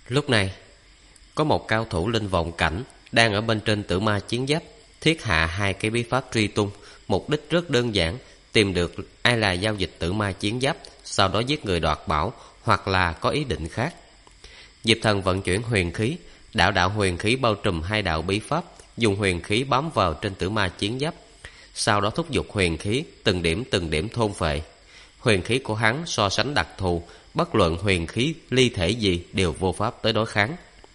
Lúc này, có một cao thủ linh vọng cảnh đang ở bên trên tử ma chiến giáp thiết hạ hai cái bí pháp truy tung. Mục đích rất đơn giản, tìm được ai là giao dịch tử ma chiến giáp, sau đó giết người đoạt bảo, hoặc là có ý định khác. Diệp Thần vận chuyển huyền khí, đạo huyền khí bao trùm hai đạo bí pháp, dùng huyền khí bám vào trên tử ma chiến giáp, sau đó thúc giục huyền khí từng điểm thôn phệ. Huyền khí của hắn so sánh đặc thù, bất luận huyền khí ly thể gì đều vô pháp tới đối kháng.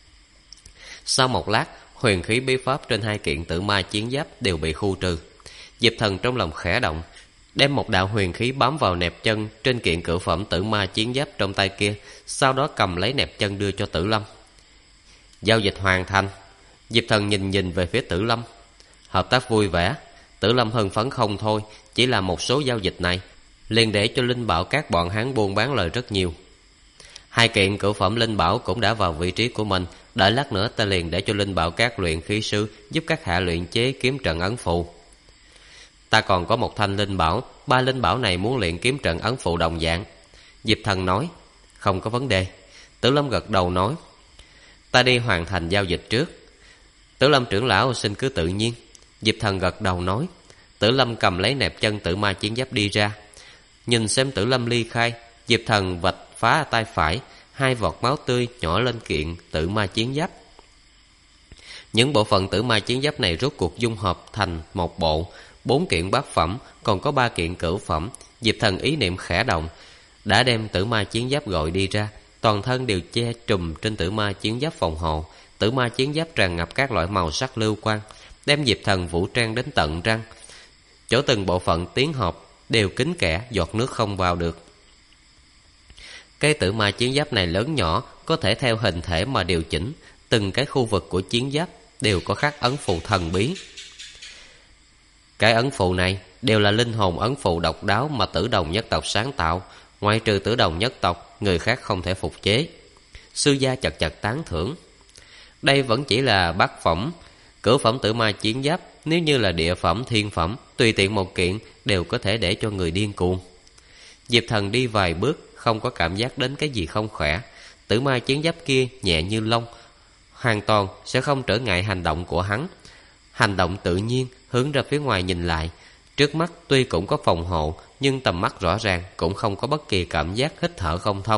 Sau một lát, huyền khí bí pháp trên hai kiện tử ma chiến giáp đều bị khu trừ. Diệp Thần trong lòng khẽ động, đem một đạo huyền khí bám vào nẹp chân trên kiện cửu phẩm tử ma chiến giáp trong tay kia, sau đó cầm lấy nẹp chân đưa cho Tử Lâm. Giao dịch hoàn thành. Diệp Thần nhìn về phía Tử Lâm. Hợp tác vui vẻ. Tử Lâm hưng phấn không thôi, chỉ là một số giao dịch này liền để cho linh bảo các bọn hắn buôn bán lời rất nhiều. Hai kiện cửu phẩm linh bảo cũng đã vào vị trí của mình, đợi lát nữa ta liền để cho linh bảo các luyện khí sư giúp các hạ luyện chế kiếm trận ấn phù. Ta còn có một thanh linh bảo, ba linh bảo này muốn luyện kiếm trận ấn phù đồng dạng. Diệp Thần nói, không có vấn đề. Tử Lâm gật đầu nói, ta đi hoàn thành giao dịch trước. Tử Lâm trưởng lão xin cứ tự nhiên. Diệp Thần gật đầu nói. Tử Lâm cầm lấy nẹp chân tử ma chiến giáp đi ra. Nhìn xem Tử Lâm ly khai, Diệp Thần vạch phá tay phải, hai vọt máu tươi nhỏ lên kiện tử ma chiến giáp. Những bộ phận tử ma chiến giáp này rốt cuộc dung hợp thành một bộ, 4 kiện bát phẩm, còn có 3 kiện cửu phẩm. Diệp Thần ý niệm khẽ động, đã đem tử ma chiến giáp gọi đi ra, toàn thân đều che trùm trên tử ma chiến giáp phòng hộ. Tử ma chiến giáp tràn ngập các loại màu sắc lưu quang, đem Diệp Thần vũ trang đến tận răng. Chỗ từng bộ phận tiến hợp đều kín kẽ, giọt nước không vào được. Cái tử ma chiến giáp này lớn nhỏ, có thể theo hình thể mà điều chỉnh. Từng cái khu vực của chiến giáp đều có khắc ấn phù thần bí. Cái ấn phù này đều là linh hồn ấn phù độc đáo mà Tử Đồng nhất tộc sáng tạo, ngoại trừ Tử Đồng nhất tộc, người khác không thể phục chế. Sư gia chật tán thưởng. Đây vẫn chỉ là bát phẩm, cửu phẩm tử ma chiến giáp, nếu như là địa phẩm, thiên phẩm, tùy tiện một kiện đều có thể để cho người điên cuồng. Diệp Thần đi vài bước, không có cảm giác đến cái gì không khỏe. Tử ma chiến giáp kia nhẹ như lông, hoàn toàn sẽ không trở ngại hành động của hắn. Hành động tự nhiên, hướng ra phía ngoài nhìn lại. Trước mắt tuy cũng có phòng hộ, nhưng tầm mắt rõ ràng cũng không có bất kỳ cảm giác hít thở không thông.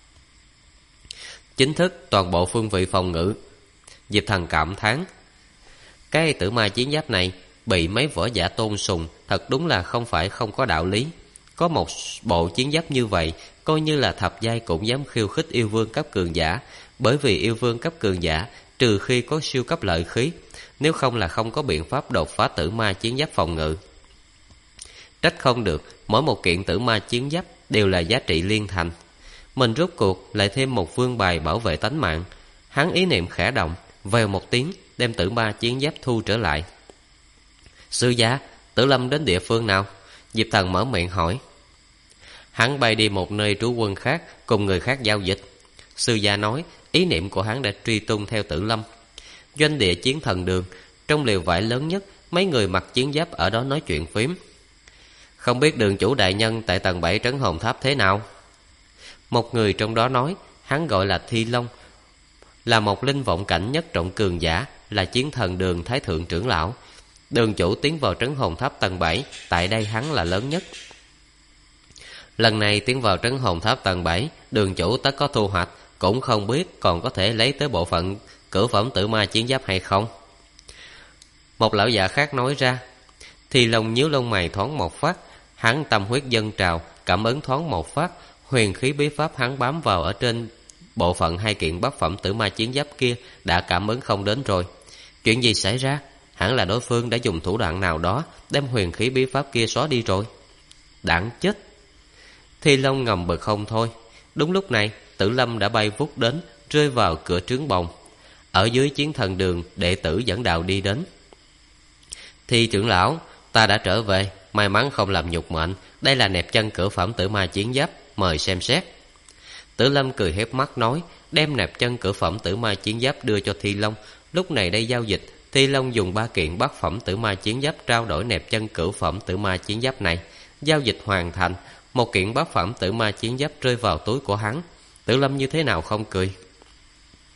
Chính thức toàn bộ phương vị phòng ngự. Diệp Thần cảm thán, cái tử ma chiến giáp này bị mấy võ giả tôn sùng, thật đúng là không phải không có đạo lý. Có một bộ chiến giáp như vậy, coi như là thập giai cũng dám khiêu khích yêu vương cấp cường giả. Bởi vì yêu vương cấp cường giả, trừ khi có siêu cấp lợi khí, nếu không là không có biện pháp đột phá tử ma chiến giáp phòng ngự. Trách không được, mỗi một kiện tử ma chiến giáp đều là giá trị liên thành. Mình rốt cuộc lại thêm một vương bài bảo vệ tánh mạng. Hắn ý niệm khẽ động, vèo một tiếng đem tử ma chiến giáp thu trở lại. Sư gia, Tử Lâm đến địa phương nào? Diệp Thần mở miệng hỏi. Hắn bay đi một nơi trú quân khác, cùng người khác giao dịch. Sư gia nói, ý niệm của hắn đã truy tung theo Tử Lâm. Doanh địa chiến thần đường, trong lều vải lớn nhất, mấy người mặc chiến giáp ở đó nói chuyện phím. Không biết đường chủ đại nhân tại tầng 7 trấn hồn tháp thế nào? Một người trong đó nói, hắn gọi là Thi Long, là một linh vọng cảnh nhất trọng cường giả, là chiến thần đường thái thượng trưởng lão. Đường chủ tiến vào trấn hồn tháp tầng 7, tại đây hắn là lớn nhất. Lần này tiến vào trấn hồn tháp tầng 7, đường chủ tất có thu hoạch, cũng không biết còn có thể lấy tới bộ phận cửu phẩm tử ma chiến giáp hay không. Một lão già khác nói ra. Thì Long nhíu lông mày thoáng một phát, hắn tâm huyết dâng trào, cảm ứng thoáng một phát, huyền khí bí pháp hắn bám vào ở trên bộ phận hai kiện bát phẩm tử ma chiến giáp kia đã cảm ứng không đến rồi. Chuyện gì xảy ra? Hẳn là đối phương đã dùng thủ đoạn nào đó đem huyền khí bí pháp kia xóa đi rồi. Đáng chết! Thi Long ngầm bực không thôi. Đúng lúc này, Tử Lâm đã bay vút đến, rơi vào cửa trướng bồng. Ở dưới chiến thần đường, đệ tử dẫn đạo đi đến. Thi trưởng lão, ta đã trở về, may mắn không làm nhục mệnh. Đây là nẹp chân cửu phẩm tử ma chiến giáp, mời xem xét. Tử Lâm cười hép mắt nói, đem nẹp chân cửu phẩm tử ma chiến giáp đưa cho Thi Long. Lúc này đây giao dịch, Thi Long dùng 3 kiện bát phẩm tử ma chiến giáp trao đổi nẹp chân cửu phẩm tử ma chiến giáp này. Giao dịch hoàn thành, một kiện bát phẩm tử ma chiến giáp rơi vào túi của hắn. Tử Lâm như thế nào không cười?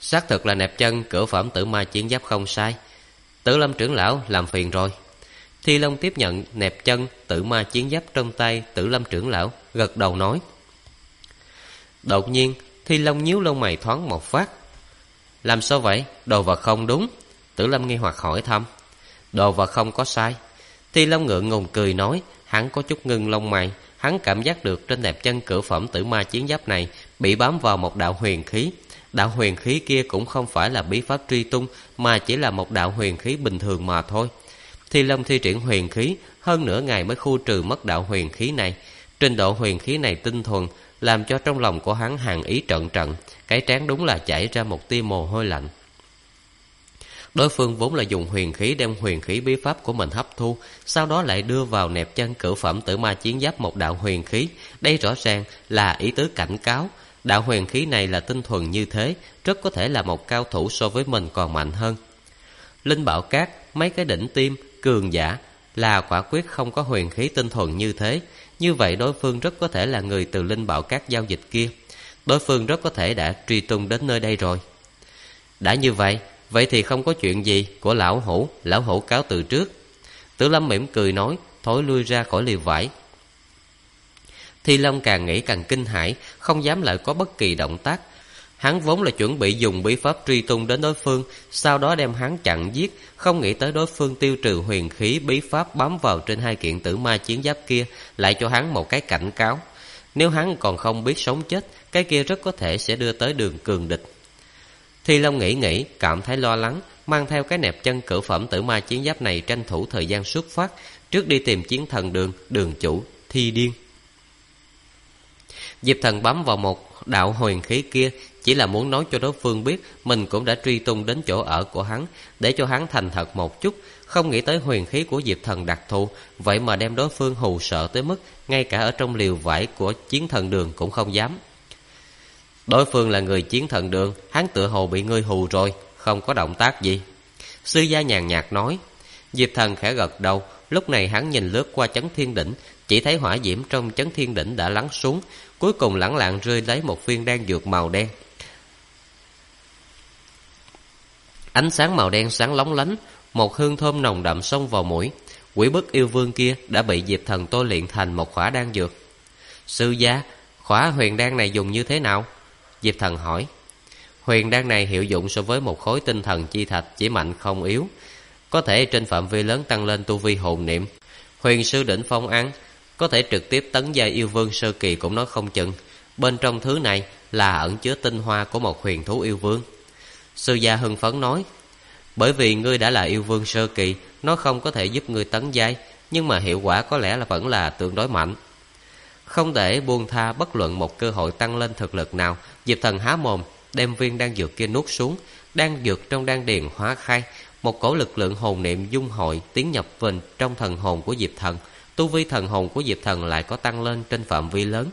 Xác thực là nẹp chân cửu phẩm tử ma chiến giáp không sai. Tử Lâm trưởng lão làm phiền rồi. Thi Long tiếp nhận nẹp chân tử ma chiến giáp trong tay Tử Lâm trưởng lão, gật đầu nói. Đột nhiên Thi Long nhíu lông mày thoáng một phát. Làm sao vậy? Đồ vật không đúng. Tử Lâm nghi hoặc hỏi thăm. Đồ vật không có sai. Thi Long ngượng ngùng cười nói. Hắn có chút ngưng lông mày. Hắn cảm giác được trên nẹp chân cửu phẩm tử ma chiến giáp này bị bám vào một đạo huyền khí. Đạo huyền khí kia cũng không phải là bí pháp truy tung, mà chỉ là một đạo huyền khí bình thường mà thôi. Thi Long thi triển huyền khí hơn nửa ngày mới khu trừ mất đạo huyền khí này. Trình độ huyền khí này tinh thuần, làm cho trong lòng của hắn hàn ý trận trận, cái trán đúng là chảy ra một tia mồ hôi lạnh. Đối phương vốn là dùng huyền khí đem huyền khí bí pháp của mình hấp thu, sau đó lại đưa vào nẹp chân cửu phẩm tử ma chiến giáp một đạo huyền khí. Đây rõ ràng là ý tứ cảnh cáo. Đạo huyền khí này là tinh thuần như thế, rất có thể là một cao thủ so với mình còn mạnh hơn. Linh Bảo Các, mấy cái đỉnh tiêm, cường giả là quả quyết không có huyền khí tinh thuần như thế. Như vậy đối phương rất có thể là người từ Linh Bảo Các giao dịch kia. Đối phương rất có thể đã truy tung đến nơi đây rồi. Đã như vậy, vậy thì không có chuyện gì của lão hủ cáo từ trước. Tử Lâm mỉm cười nói, thối lui ra khỏi liều vải. Thi Long càng nghĩ càng kinh hãi, không dám lại có bất kỳ động tác. Hắn vốn là chuẩn bị dùng bí pháp truy tung đến đối phương, sau đó đem hắn chặn giết, không nghĩ tới đối phương tiêu trừ huyền khí bí pháp bám vào trên hai kiện tử ma chiến giáp kia, lại cho hắn một cái cảnh cáo. Nếu hắn còn không biết sống chết, cái kia rất có thể sẽ đưa tới đường cường địch. Thi Long nghĩ, cảm thấy lo lắng, mang theo cái nẹp chân cửu phẩm tử ma chiến giáp này tranh thủ thời gian xuất phát, trước đi tìm chiến thần đường chủ Thi Điên. Diệp Thần bám vào một đạo huyền khí kia, chỉ là muốn nói cho đối phương biết mình cũng đã truy tung đến chỗ ở của hắn, để cho hắn thành thật một chút. Không nghĩ tới huyền khí của Diệp Thần đặc thù, vậy mà đem đối phương hù sợ tới mức ngay cả ở trong liều vải của chiến thần đường cũng không dám. Đối phương là người chiến thần đường, hắn tựa hồ bị ngươi hù rồi, không có động tác gì. Sư gia nhàn nhạt nói. Diệp Thần khẽ gật đầu. Lúc này hắn nhìn lướt qua chấn thiên đỉnh, chỉ thấy hỏa diễm trong chấn thiên đỉnh đã lắng xuống, cuối cùng lẳng lặng rơi lấy một viên đan dược màu đen. Ánh sáng màu đen sáng lóng lánh, một hương thơm nồng đậm xông vào mũi. Quỷ bức yêu vương kia đã bị Diệp Thần tôi luyện thành một khỏa đan dược. Sư gia, khỏa huyền đan này dùng như thế nào? Diệp Thần hỏi. Huyền đan này hiệu dụng so với một khối tinh thần chi thạch chỉ mạnh không yếu, có thể trên phạm vi lớn tăng lên tu vi hồn niệm. Huyền sư đỉnh phong ăn, có thể trực tiếp tấn giai yêu vương sơ kỳ cũng nói không chừng. Bên trong thứ này là ẩn chứa tinh hoa của một huyền thú yêu vương. Sư gia hưng phấn nói. Bởi vì ngươi đã là yêu vương sơ kỳ, nó không có thể giúp ngươi tấn giai, nhưng mà hiệu quả có lẽ là vẫn là tương đối mạnh. Không để buông tha bất luận một cơ hội tăng lên thực lực nào, Diệp Thần há mồm đem viên đan dược kia nuốt xuống. Đan dược trong đan điền hóa khai, một cổ lực lượng hồn niệm dung hội tiến nhập vào trong thần hồn của Diệp Thần. Tu vi thần hồn của Diệp Thần lại có tăng lên trên phạm vi lớn.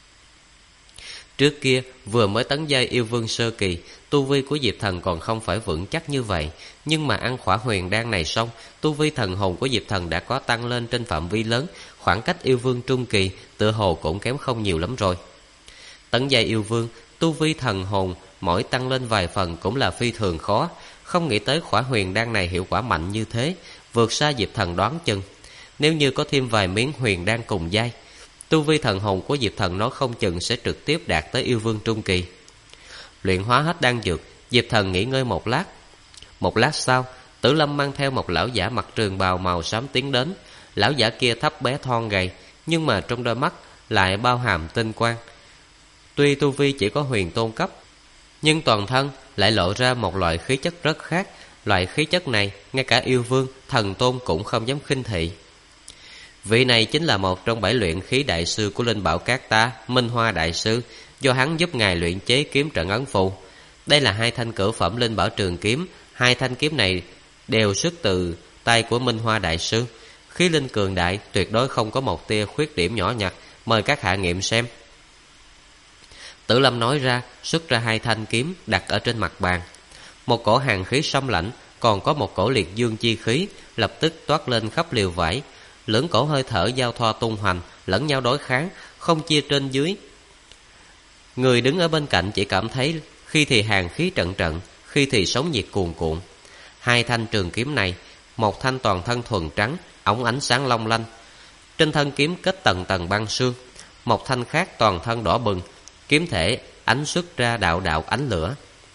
Trước kia vừa mới tấn giai yêu vương sơ kỳ, tu vi của Diệp Thần còn không phải vững chắc như vậy, nhưng mà ăn khỏa huyền đan này xong, tu vi thần hồn của Diệp Thần đã có tăng lên trên phạm vi lớn, khoảng cách yêu vương trung kỳ tựa hồ cũng kém không nhiều lắm rồi. Tấn giai yêu vương, tu vi thần hồn mỗi tăng lên vài phần cũng là phi thường khó, không nghĩ tới khỏa huyền đan này hiệu quả mạnh như thế, vượt xa Diệp Thần đoán chừng. Nếu như có thêm vài miếng huyền đan cùng giai, tu vi thần hồn của Diệp Thần nó không chừng sẽ trực tiếp đạt tới yêu vương trung kỳ. Luyện hóa hết đan dược, Diệp Thần nghỉ ngơi một lát. Một lát sau, Tử Lâm mang theo một lão giả mặc trường bào màu xám tiến đến. Lão giả kia thấp bé thon gầy, nhưng mà trong đôi mắt lại bao hàm tinh quang. Tuy tu vi chỉ có huyền tôn cấp, nhưng toàn thân lại lộ ra một loại khí chất rất khác. Loại khí chất này ngay cả yêu vương, thần tôn cũng không dám khinh thị. Vị này chính là một trong 7 luyện khí đại sư của Linh Bảo Các ta, Minh Hoa đại sư, do hắn giúp ngài luyện chế kiếm trận ấn phù. Đây là 2 thanh cửu phẩm linh bảo trường kiếm. 2 thanh kiếm này đều xuất từ tay của Minh Hoa đại sư, khí linh cường đại, tuyệt đối không có một tia khuyết điểm nhỏ nhặt. Mời các hạ nghiệm xem. Tử Lâm nói ra, xuất ra 2 thanh kiếm đặt ở trên mặt bàn. Một cổ hàn khí xâm lãnh, còn có một cổ liệt dương chi khí lập tức toát lên khắp liều vải. Lưỡng cổ hơi thở giao thoa tung hoành, lẫn nhau đối kháng, không chia trên dưới. Người đứng ở bên cạnh chỉ cảm thấy khi thì hàn khí trận trận, khi thì sóng nhiệt cuồn cuộn. Hai thanh trường kiếm này, một thanh toàn thân thuần trắng, óng ánh sáng long lanh, trên thân kiếm kết tầng tầng băng sương; một thanh khác toàn thân đỏ bừng, kiếm thể ánh xuất ra đạo đạo ánh lửa.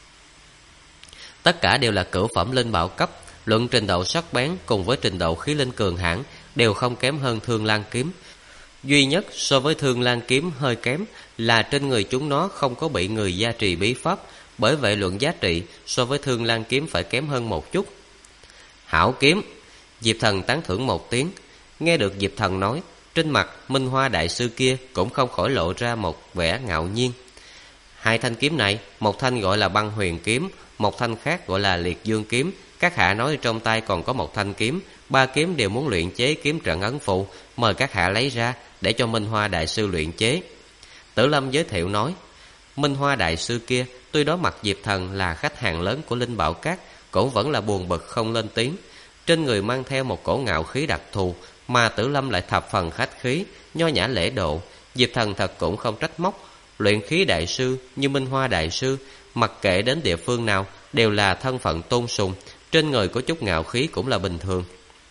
Tất cả đều là cửu phẩm linh bảo cấp, luận trình độ sắc bén cùng với trình độ khí linh cường hãn đều không kém hơn Thương Lan kiếm. Duy nhất so với Thương Lan kiếm hơi kém là trên người chúng nó không có bị người gia trì bí pháp, bởi vậy luận giá trị so với Thương Lan kiếm phải kém hơn một chút. Hảo kiếm! Diệp Thần tán thưởng một tiếng. Nghe được Diệp Thần nói, trên mặt Minh Hoa đại sư kia cũng không khỏi lộ ra một vẻ ngạo nhiên. Hai thanh kiếm này, một thanh gọi là Băng Huyền kiếm, một thanh khác gọi là Liệt Dương kiếm. Các hạ nói trong tay còn có một thanh kiếm, ba kiếm đều muốn luyện chế kiếm trận ấn phù, mời các hạ lấy ra để cho Minh Hoa đại sư luyện chế. Tử Lâm giới thiệu nói, Minh Hoa đại sư kia tuy đối mặt Diệp Thần là khách hàng lớn của Linh Bảo Các, cũng vẫn là buồn bực không lên tiếng. Trên người mang theo một cổ ngạo khí đặc thù, mà Tử Lâm lại thập phần khách khí, nho nhã lễ độ. Diệp Thần thật cũng không trách móc. Luyện khí đại sư như Minh Hoa đại sư, mặc kệ đến địa phương nào đều là thân phận tôn sùng, trên người có chút ngạo khí cũng là bình thường.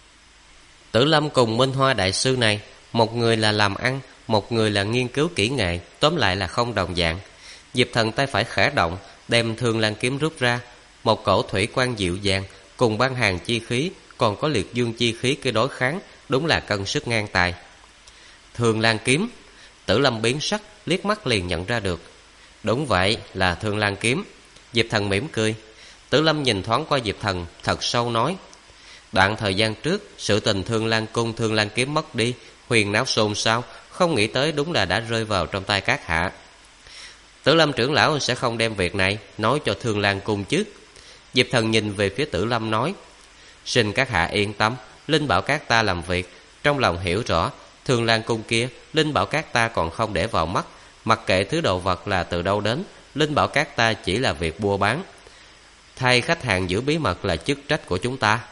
Tử Lâm cùng Minh Hoa đại sư này, một người là làm ăn, một người là nghiên cứu kỹ nghệ, tóm lại là không đồng dạng. Diệp Thần tay phải khẽ động, đem Thương Lan kiếm rút ra, một cổ thủy quan dịu dàng cùng băng hàn chi khí, còn có Liệt Dương chi khí kia đối kháng, đúng là cân sức ngang tài. Thương Lan kiếm! Tử Lâm biến sắc, liếc mắt liền nhận ra được. Đúng vậy, là Thương Lan kiếm. Diệp Thần mỉm cười. Tử Lâm nhìn thoáng qua Diệp Thần, thật sâu nói, đoạn thời gian trước, sự tình Thương Lan cung Thương Lan kiếm mất đi, huyền náo xôn xao, không nghĩ tới đúng là đã rơi vào trong tay các hạ. Tử Lâm trưởng lão sẽ không đem việc này nói cho Thương Lan cung chứ? Diệp Thần nhìn về phía Tử Lâm nói, xin các hạ yên tâm, Linh Bảo Các ta làm việc, trong lòng hiểu rõ, Thương Lan cung kia, Linh Bảo Các ta còn không để vào mắt, mặc kệ thứ đồ vật là từ đâu đến, Linh Bảo Các ta chỉ là việc buôn bán. Thay khách hàng giữ bí mật là chức trách của chúng ta.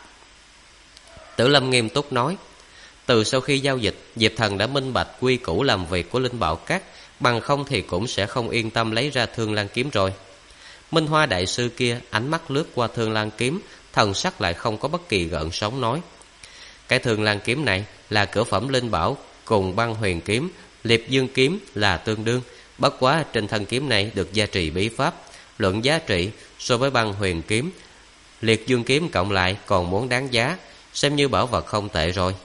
Tử Lâm nghiêm túc nói, từ sau khi giao dịch, Diệp Thần đã minh bạch quy củ làm việc của Linh Bảo Các, bằng không thì cũng sẽ không yên tâm lấy ra Thương Lan kiếm rồi. Minh Hoa đại sư kia ánh mắt lướt qua Thương Lan kiếm, thần sắc lại không có bất kỳ gợn sóng nói, cái Thương Lan kiếm này là cửu phẩm linh bảo, cùng Băng Huyền kiếm, Liệt Dương kiếm là tương đương, bất quá trên thân kiếm này được gia trì bí pháp, luận giá trị so với Băng Huyền kiếm, Liệt Dương kiếm cộng lại còn muốn đáng giá, xem như bảo vật không tệ rồi.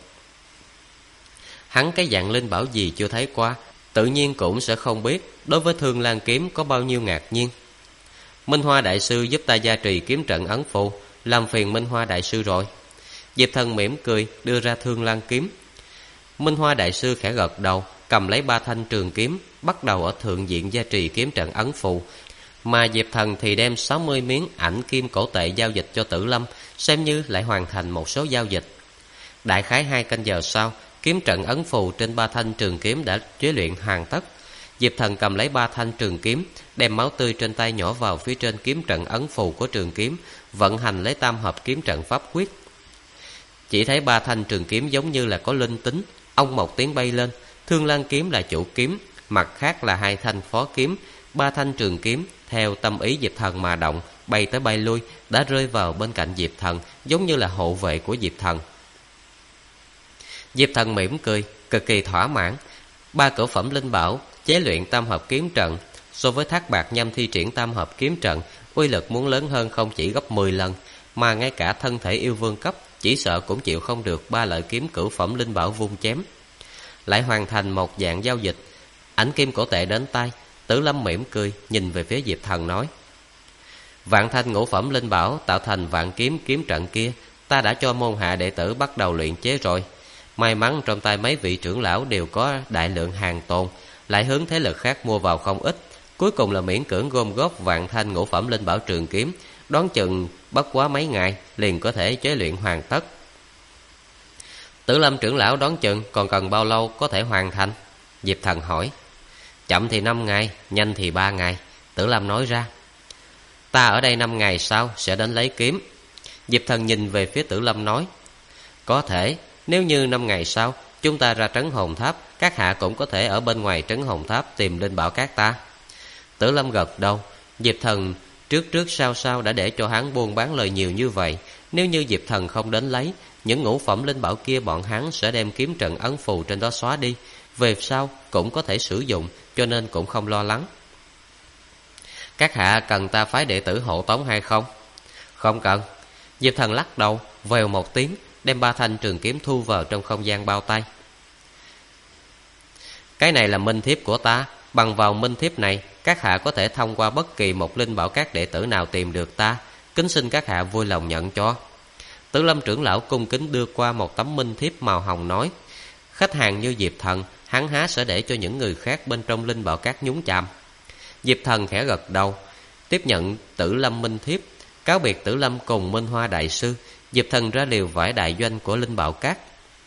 Hắn cái dạng linh bảo gì chưa thấy qua, tự nhiên cũng sẽ không biết đối với Thương Lan kiếm có bao nhiêu ngạc nhiên. Minh Hoa đại sư giúp ta gia trì kiếm trận ấn phù, làm phiền Minh Hoa đại sư rồi. Diệp Thần mỉm cười đưa ra Thương Lan kiếm. Minh Hoa đại sư khẽ gật đầu, cầm lấy ba thanh trường kiếm, bắt đầu ở thượng diện gia trì kiếm trận ấn phù, mà Diệp Thần thì đem 60 miếng ảnh kim cổ tệ giao dịch cho Tử Lâm, xem như lại hoàn thành một số giao dịch. Đại khái 2 canh giờ sau, kiếm trận ấn phù trên ba thanh trường kiếm đã chế luyện hoàn tất. Diệp Thần cầm lấy ba thanh trường kiếm, đem máu tươi trên tay nhỏ vào phía trên kiếm trận ấn phù của trường kiếm, vận hành lấy tam hợp kiếm trận pháp quyết. Chỉ thấy ba thanh trường kiếm giống như là có linh tính, ông một tiếng bay lên. Thương Lan kiếm là chủ kiếm, mặt khác là 2 thanh phó kiếm. Ba thanh trường kiếm theo tâm ý Diệp Thần mà động, bay tới bay lui, đã rơi vào bên cạnh Diệp Thần, giống như là hộ vệ của Diệp Thần. Diệp Thần mỉm cười, cực kỳ thỏa mãn. 3 cửu phẩm linh bảo chế luyện tam hợp kiếm trận, so với Thác Bạt Nhâm thi triển tam hợp kiếm trận, uy lực muốn lớn hơn không chỉ gấp 10 lần, mà ngay cả thân thể yêu vương cấp chỉ sợ cũng chịu không được 3 lợi kiếm cửu phẩm linh bảo vung chém. Lại hoàn thành một dạng giao dịch, ảnh kim cổ tệ đến tay. Tử Lâm mỉm cười nhìn về phía Diệp Thần nói, vạn thanh ngũ phẩm linh bảo tạo thành vạn kiếm kiếm trận kia, ta đã cho môn hạ đệ tử bắt đầu luyện chế rồi. May mắn trong tay mấy vị trưởng lão đều có đại lượng hàng tồn, lại hướng thế lực khác mua vào không ít, cuối cùng là miễn cưỡng gom góp vạn thanh ngũ phẩm linh bảo trường kiếm, đoán chừng bất quá mấy ngày liền có thể chế luyện hoàn tất. Tử Lâm trưởng lão đoán chừng còn cần bao lâu có thể hoàn thành? Diệp Thần hỏi. Chậm thì 5 ngày, nhanh thì 3 ngày, Tử Lâm nói ra. Ta ở đây 5 ngày sau sẽ đến lấy kiếm. Diệp Thần nhìn về phía Tử Lâm nói, có thể, nếu như 5 ngày sau chúng ta ra trấn hồn tháp, các hạ cũng có thể ở bên ngoài trấn hồn tháp tìm Linh Bảo Các ta. Tử Lâm gật đầu, Diệp Thần trước sau đã để cho hắn buôn bán lời nhiều như vậy. Nếu như Diệp Thần không đến lấy, những ngũ phẩm linh bảo kia bọn hắn sẽ đem kiếm trận ấn phù trên đó xóa đi. Về sau cũng có thể sử dụng, cho nên cũng không lo lắng. Các hạ cần ta phái đệ tử hộ tống hay không? Không cần. Diệp Thần lắc đầu, vèo một tiếng, đem 3 thanh trường kiếm thu vào trong không gian bao tay. Cái này là minh thiếp của ta. Bằng vào minh thiếp này, các hạ có thể thông qua bất kỳ một linh bảo các đệ tử nào tìm được ta. Kính xin các hạ vui lòng nhận cho. Tử Lâm trưởng lão cung kính đưa qua một tấm minh thiếp màu hồng, nói: khách hàng như Diệp Thần, hắn há sẽ để cho những người khác bên trong linh bảo các nhúng chàm. Diệp Thần khẽ gật đầu, tiếp nhận Tử Lâm minh thiếp, cáo biệt Tử Lâm cùng Minh Hoa đại sư. Diệp Thần ra liều vải đại doanh của linh bảo các.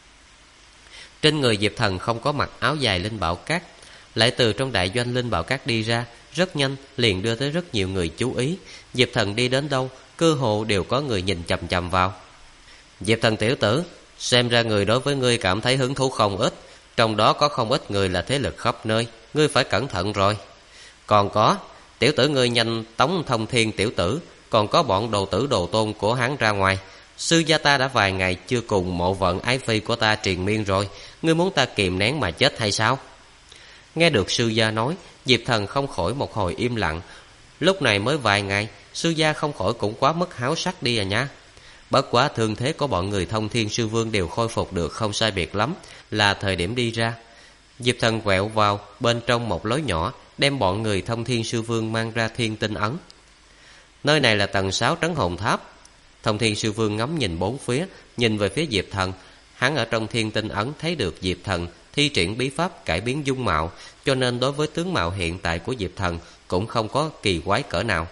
Trên người Diệp Thần không có mặc áo dài linh bảo các, lại từ trong đại doanh linh bảo các đi ra, rất nhanh liền đưa tới rất nhiều người chú ý. Diệp Thần đi đến đâu, cơ hồ đều có người nhìn chằm chằm vào. Diệp Thần tiểu tử, xem ra người đối với ngươi cảm thấy hứng thú không ít, trong đó có không ít người là thế lực khắp nơi, ngươi phải cẩn thận rồi. Còn có, tiểu tử ngươi nhanh tống Thông Thiên tiểu tử, còn có bọn đồ tử đồ tôn của hắn ra ngoài. Sư gia ta đã vài ngày chưa cùng mộ vận ái phi của ta triền miên rồi, ngươi muốn ta kìm nén mà chết hay sao? Nghe được sư gia nói, Diệp Thần không khỏi một hồi im lặng. Lúc này mới vài ngày, sư gia không khỏi cũng quá mất háo sắc đi à nha. Bất quá thương thế của bọn người Thông Thiên sư vương đều khôi phục được không sai biệt lắm, là thời điểm đi ra. Diệp Thần quẹo vào bên trong một lối nhỏ, đem bọn người Thông Thiên sư vương mang ra Thiên Tinh ấn. Nơi này là tầng 6 trấn hồn tháp. Thông Thiên sư vương ngắm nhìn bốn phía, nhìn về phía Diệp Thần. Hắn ở trong Thiên Tinh ấn thấy được Diệp Thần thi triển bí pháp cải biến dung mạo, cho nên đối với tướng mạo hiện tại của Diệp Thần cũng không có kỳ quái cỡ nào.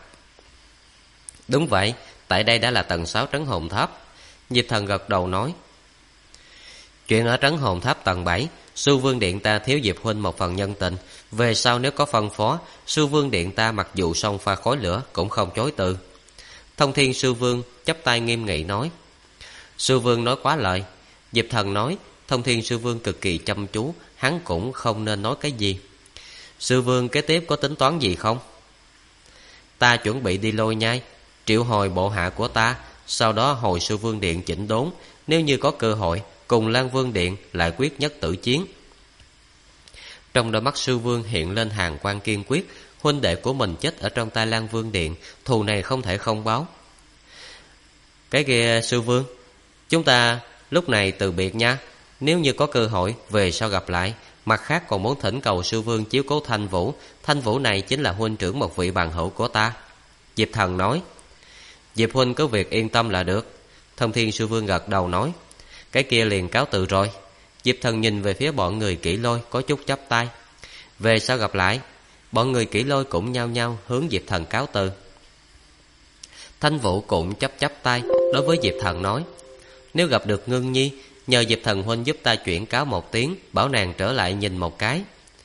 Đúng vậy, tại đây đã là tầng 6 trấn hồn tháp. Diệp Thần gật đầu nói: chuyện ở trấn hồn tháp tầng 7, sư vương điện ta thiếu Diệp huynh một phần nhân tình. Về sau nếu có phân phó, sư vương điện ta mặc dù xông pha khói lửa cũng không chối từ. Thông Thiên sư vương chắp tay nghiêm nghị nói: sư vương nói quá lời. Diệp Thần nói: Thông Thiên sư vương cực kỳ chăm chú, hắn cũng không nên nói cái gì. Sư vương kế tiếp có tính toán gì không? Ta chuẩn bị đi Lôi Nhai, triệu hồi bộ hạ của ta, sau đó hồi sư vương điện chỉnh đốn. Nếu như có cơ hội, cùng Lan Vương điện lại quyết nhất tử chiến. Trong đôi mắt sư vương hiện lên hàn quang kiên quyết. Huynh đệ của mình chết ở trong tay Lan Vương điện, thù này không thể không báo. Cái kia sư vương, chúng ta lúc này từ biệt nha. Nếu như có cơ hội về sau gặp lại. Mặt khác còn muốn thỉnh cầu sư vương chiếu cố Thanh Vũ. Thanh Vũ này chính là huynh trưởng một vị bằng hữu của ta. Diệp Thần nói: Diệp huynh cứ việc yên tâm là được. Thông Thiên sư vương gật đầu nói: cái kia liền cáo từ rồi. Diệp Thần nhìn về phía bọn người Kỷ Lôi, có chút chắp tay. Về sau gặp lại. Bọn người Kỷ Lôi cũng nhao nhao hướng Diệp Thần cáo từ. Thanh Vũ cũng chắp tay đối với Diệp Thần nói: nếu gặp được Ngưng Nhi, nhờ Diệp Thần huynh giúp ta chuyển cáo một tiếng, bảo nàng trở lại nhìn một cái.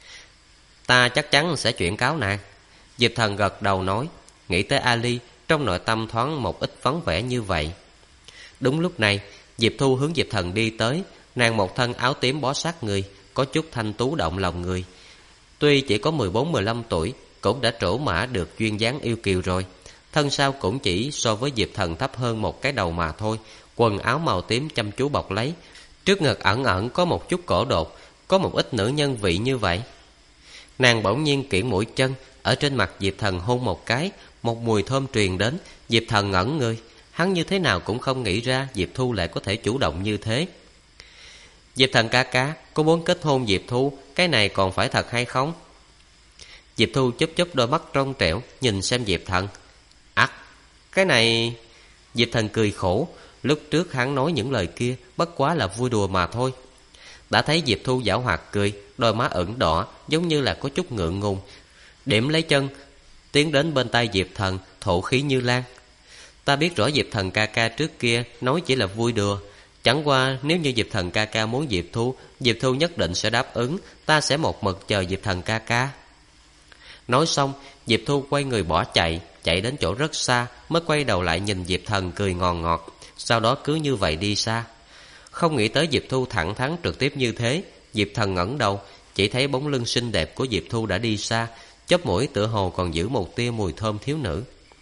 Ta chắc chắn sẽ chuyển cáo nàng. Diệp Thần gật đầu nói. Nghĩ tới Ali, trong nội tâm thoáng một ít vắng vẻ như vậy. Đúng lúc này, Diệp Thu hướng Diệp Thần đi tới. Nàng một thân áo tím bó sát người, có chút thanh tú động lòng người. Tuy chỉ có 14-15 tuổi, cũng đã trổ mã được duyên dáng yêu kiều rồi. Thân sao cũng chỉ so với Diệp Thần thấp hơn một cái đầu mà thôi. Quần áo màu tím chăm chú bọc lấy, trước ngực ẩn ẩn có một chút cổ đột, có một ít nữ nhân vị như vậy. Nàng bỗng nhiên kiễng mũi chân ở trên mặt Diệp Thần hôn một cái, một mùi thơm truyền đến. Diệp Thần ngẩn người, hắn như thế nào cũng không nghĩ ra Diệp Thu lại có thể chủ động như thế. Diệp Thần ca ca, có muốn kết hôn Diệp Thu, cái này còn phải thật hay không? Diệp Thu chớp đôi mắt trong trẻo nhìn xem Diệp Thần. Cái này... Diệp Thần cười khổ. Lúc trước hắn nói những lời kia bất quá là vui đùa mà thôi. Đã thấy Diệp Thu giảo hoạt cười, đôi má ửng đỏ, giống như là có chút ngượng ngùng. Điểm lấy chân tiến đến bên tay Diệp Thần, thổ khí như lan. Ta biết rõ Diệp Thần ca ca trước kia nói chỉ là vui đùa. Chẳng qua nếu như Diệp Thần ca ca muốn Diệp Thu nhất định sẽ đáp ứng. Ta sẽ một mực chờ Diệp Thần ca ca. Nói xong, Diệp Thu quay người bỏ chạy, chạy đến chỗ rất xa, mới quay đầu lại nhìn Diệp Thần cười ngọt ngọt. Sau đó cứ như vậy đi xa. Không nghĩ tới Diệp Thu thẳng thắn trực tiếp như thế. Diệp Thần ngẩng đầu, chỉ thấy bóng lưng xinh đẹp của Diệp Thu đã đi xa. chóp mũi tựa hồ còn giữ một tia mùi thơm thiếu nữ.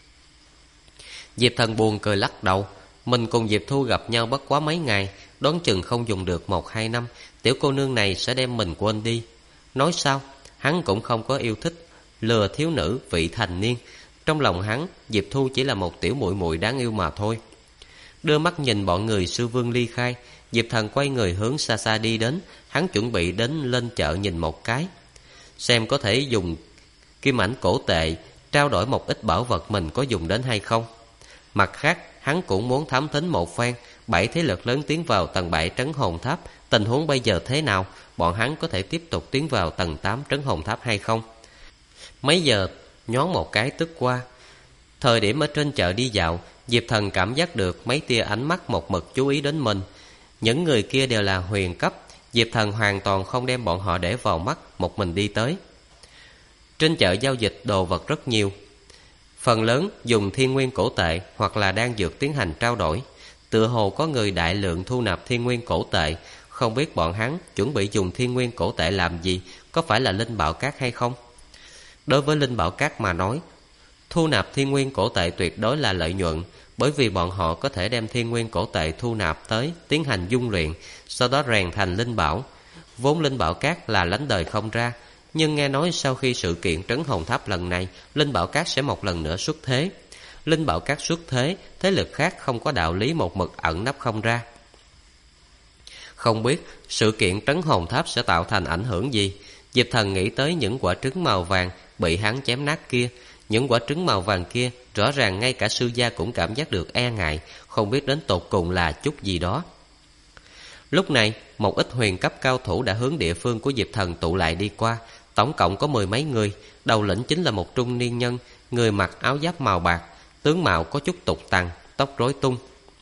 Diệp Thần buồn cười lắc đầu. Mình cùng Diệp Thu gặp nhau bất quá mấy ngày, đoán chừng không dùng được 1-2 năm, tiểu cô nương này sẽ đem mình quên đi. Nói sao, hắn cũng không có yêu thích lừa thiếu nữ vị thành niên. Trong lòng hắn, Diệp Thu chỉ là một tiểu muội muội đáng yêu mà thôi. Đưa mắt nhìn bọn người sư vương ly khai, Diệp Thần quay người hướng xa xa đi đến. Hắn chuẩn bị đến lên chợ nhìn một cái, xem có thể dùng kim ảnh cổ tệ trao đổi một ít bảo vật mình có dùng đến hay không. Mặt khác, hắn cũng muốn thám thính một phen 7 thế lực lớn tiến vào tầng 7 trấn hồn tháp, tình huống bây giờ thế nào, bọn hắn có thể tiếp tục tiến vào tầng 8 trấn hồn tháp hay không. Mấy giờ nhoáng một cái tức qua. Thời điểm ở trên chợ đi dạo, Diệp Thần cảm giác được mấy tia ánh mắt một mực chú ý đến mình. Những người kia đều là huyền cấp, Diệp Thần hoàn toàn không đem bọn họ để vào mắt, một mình đi tới. Trên chợ giao dịch đồ vật rất nhiều, phần lớn dùng thiên nguyên cổ tệ hoặc là đan dược tiến hành trao đổi. Tựa hồ có người đại lượng thu nạp thiên nguyên cổ tệ, không biết bọn hắn chuẩn bị dùng thiên nguyên cổ tệ làm gì, có phải là linh bảo cát hay không? Đối với linh bảo cát mà nói, thu nạp thiên nguyên cổ tệ tuyệt đối là lợi nhuận, bởi vì bọn họ có thể đem thiên nguyên cổ tệ thu nạp tới tiến hành dung luyện, sau đó rèn thành linh bảo. Vốn linh bảo cát là lánh đời không ra, nhưng nghe nói sau khi sự kiện trấn hồn tháp lần này, linh bảo cát sẽ một lần nữa xuất thế. Linh bảo cát xuất thế, thế lực khác không có đạo lý một mực ẩn nấp không ra. Không biết sự kiện trấn hồn tháp sẽ tạo thành ảnh hưởng gì. Diệp Thần nghĩ tới những quả trứng màu vàng bị hắn chém nát kia. Những quả trứng màu vàng kia rõ ràng ngay cả sư gia cũng cảm giác được e ngại, không biết đến tột cùng là chút gì đó. Lúc này, một ít huyền cấp cao thủ đã hướng địa phương của Diệp Thần tụ lại đi qua. Tổng cộng có 10 mấy người. Đầu lĩnh chính là một trung niên nhân, người mặc áo giáp màu bạc, tướng mạo có chút tục tằn, tóc rối tung.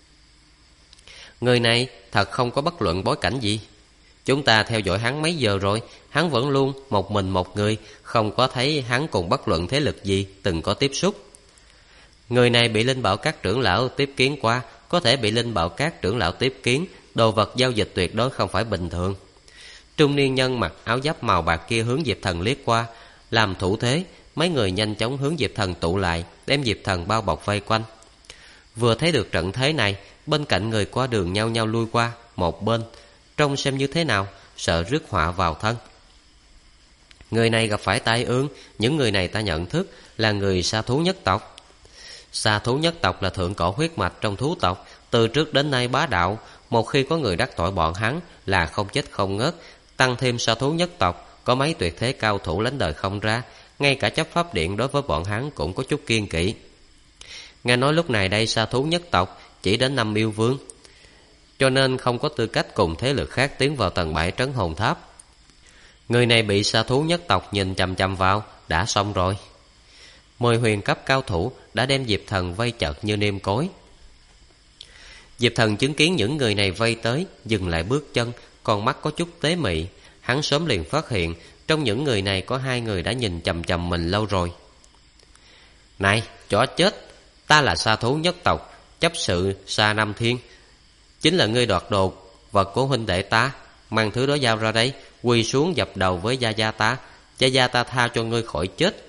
Người này thật không có bất luận bối cảnh gì. Chúng ta theo dõi hắn mấy giờ rồi, hắn vẫn luôn một mình một người, không có thấy hắn cùng bất luận thế lực gì từng có tiếp xúc. Người này bị linh bảo các trưởng lão tiếp kiến qua, có thể bị linh bảo các trưởng lão tiếp kiến, đồ vật giao dịch tuyệt đối không phải bình thường. Trung niên nhân mặc áo giáp màu bạc kia hướng Diệp Thần liếc qua, làm thủ thế. Mấy người nhanh chóng hướng Diệp Thần tụ lại, đem Diệp Thần bao bọc vây quanh. Vừa thấy được trận thế này, bên cạnh người qua đường nhau nhau lui qua một bên, trông xem như thế nào, sợ rước họa vào thân. Người này gặp phải tai ương, những người này ta nhận thức là người Sa Thú nhất tộc. Sa Thú nhất tộc là thượng cổ huyết mạch trong thú tộc, từ trước đến nay bá đạo. Một khi có người đắc tội bọn hắn là không chết không ngớt. Tăng thêm Sa Thú nhất tộc có mấy tuyệt thế cao thủ lánh đời không ra, ngay cả chấp pháp điện đối với bọn hắn cũng có chút kiêng kỵ. Nghe nói lúc này đây Sa Thú nhất tộc chỉ đến 5 yêu vương, cho nên không có tư cách cùng thế lực khác tiến vào tầng 7 trấn hồn tháp. Người này bị Sa Thú nhất tộc nhìn chằm chằm vào, đã xong rồi. 10 huyền cấp cao thủ đã đem Diệp Thần vây chật như nêm cối. Diệp Thần chứng kiến những người này vây tới, dừng lại bước chân, con mắt có chút tế mị. Hắn sớm liền phát hiện trong những người này có 2 người đã nhìn chằm chằm mình lâu rồi. Này, chó chết, ta là Sa Thú nhất tộc, chấp sự Sa Nam Thiên. Chính là ngươi đoạt đồ vật của huynh đệ ta, mang thứ đó giao ra đây, quỳ xuống dập đầu với gia gia ta, gia gia ta tha cho ngươi khỏi chết.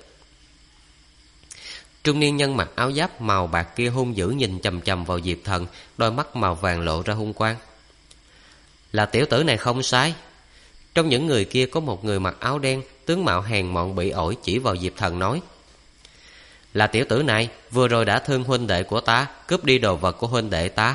Trung niên nhân mặc áo giáp màu bạc kia hung dữ nhìn chằm chằm vào Diệp Thần, đôi mắt màu vàng lộ ra hung quang. Là tiểu tử này không sai. Trong những người kia có một người mặc áo đen, tướng mạo hèn mọn bị ổi, chỉ vào Diệp Thần nói: là tiểu tử này vừa rồi đã thương huynh đệ của ta, cướp đi đồ vật của huynh đệ ta.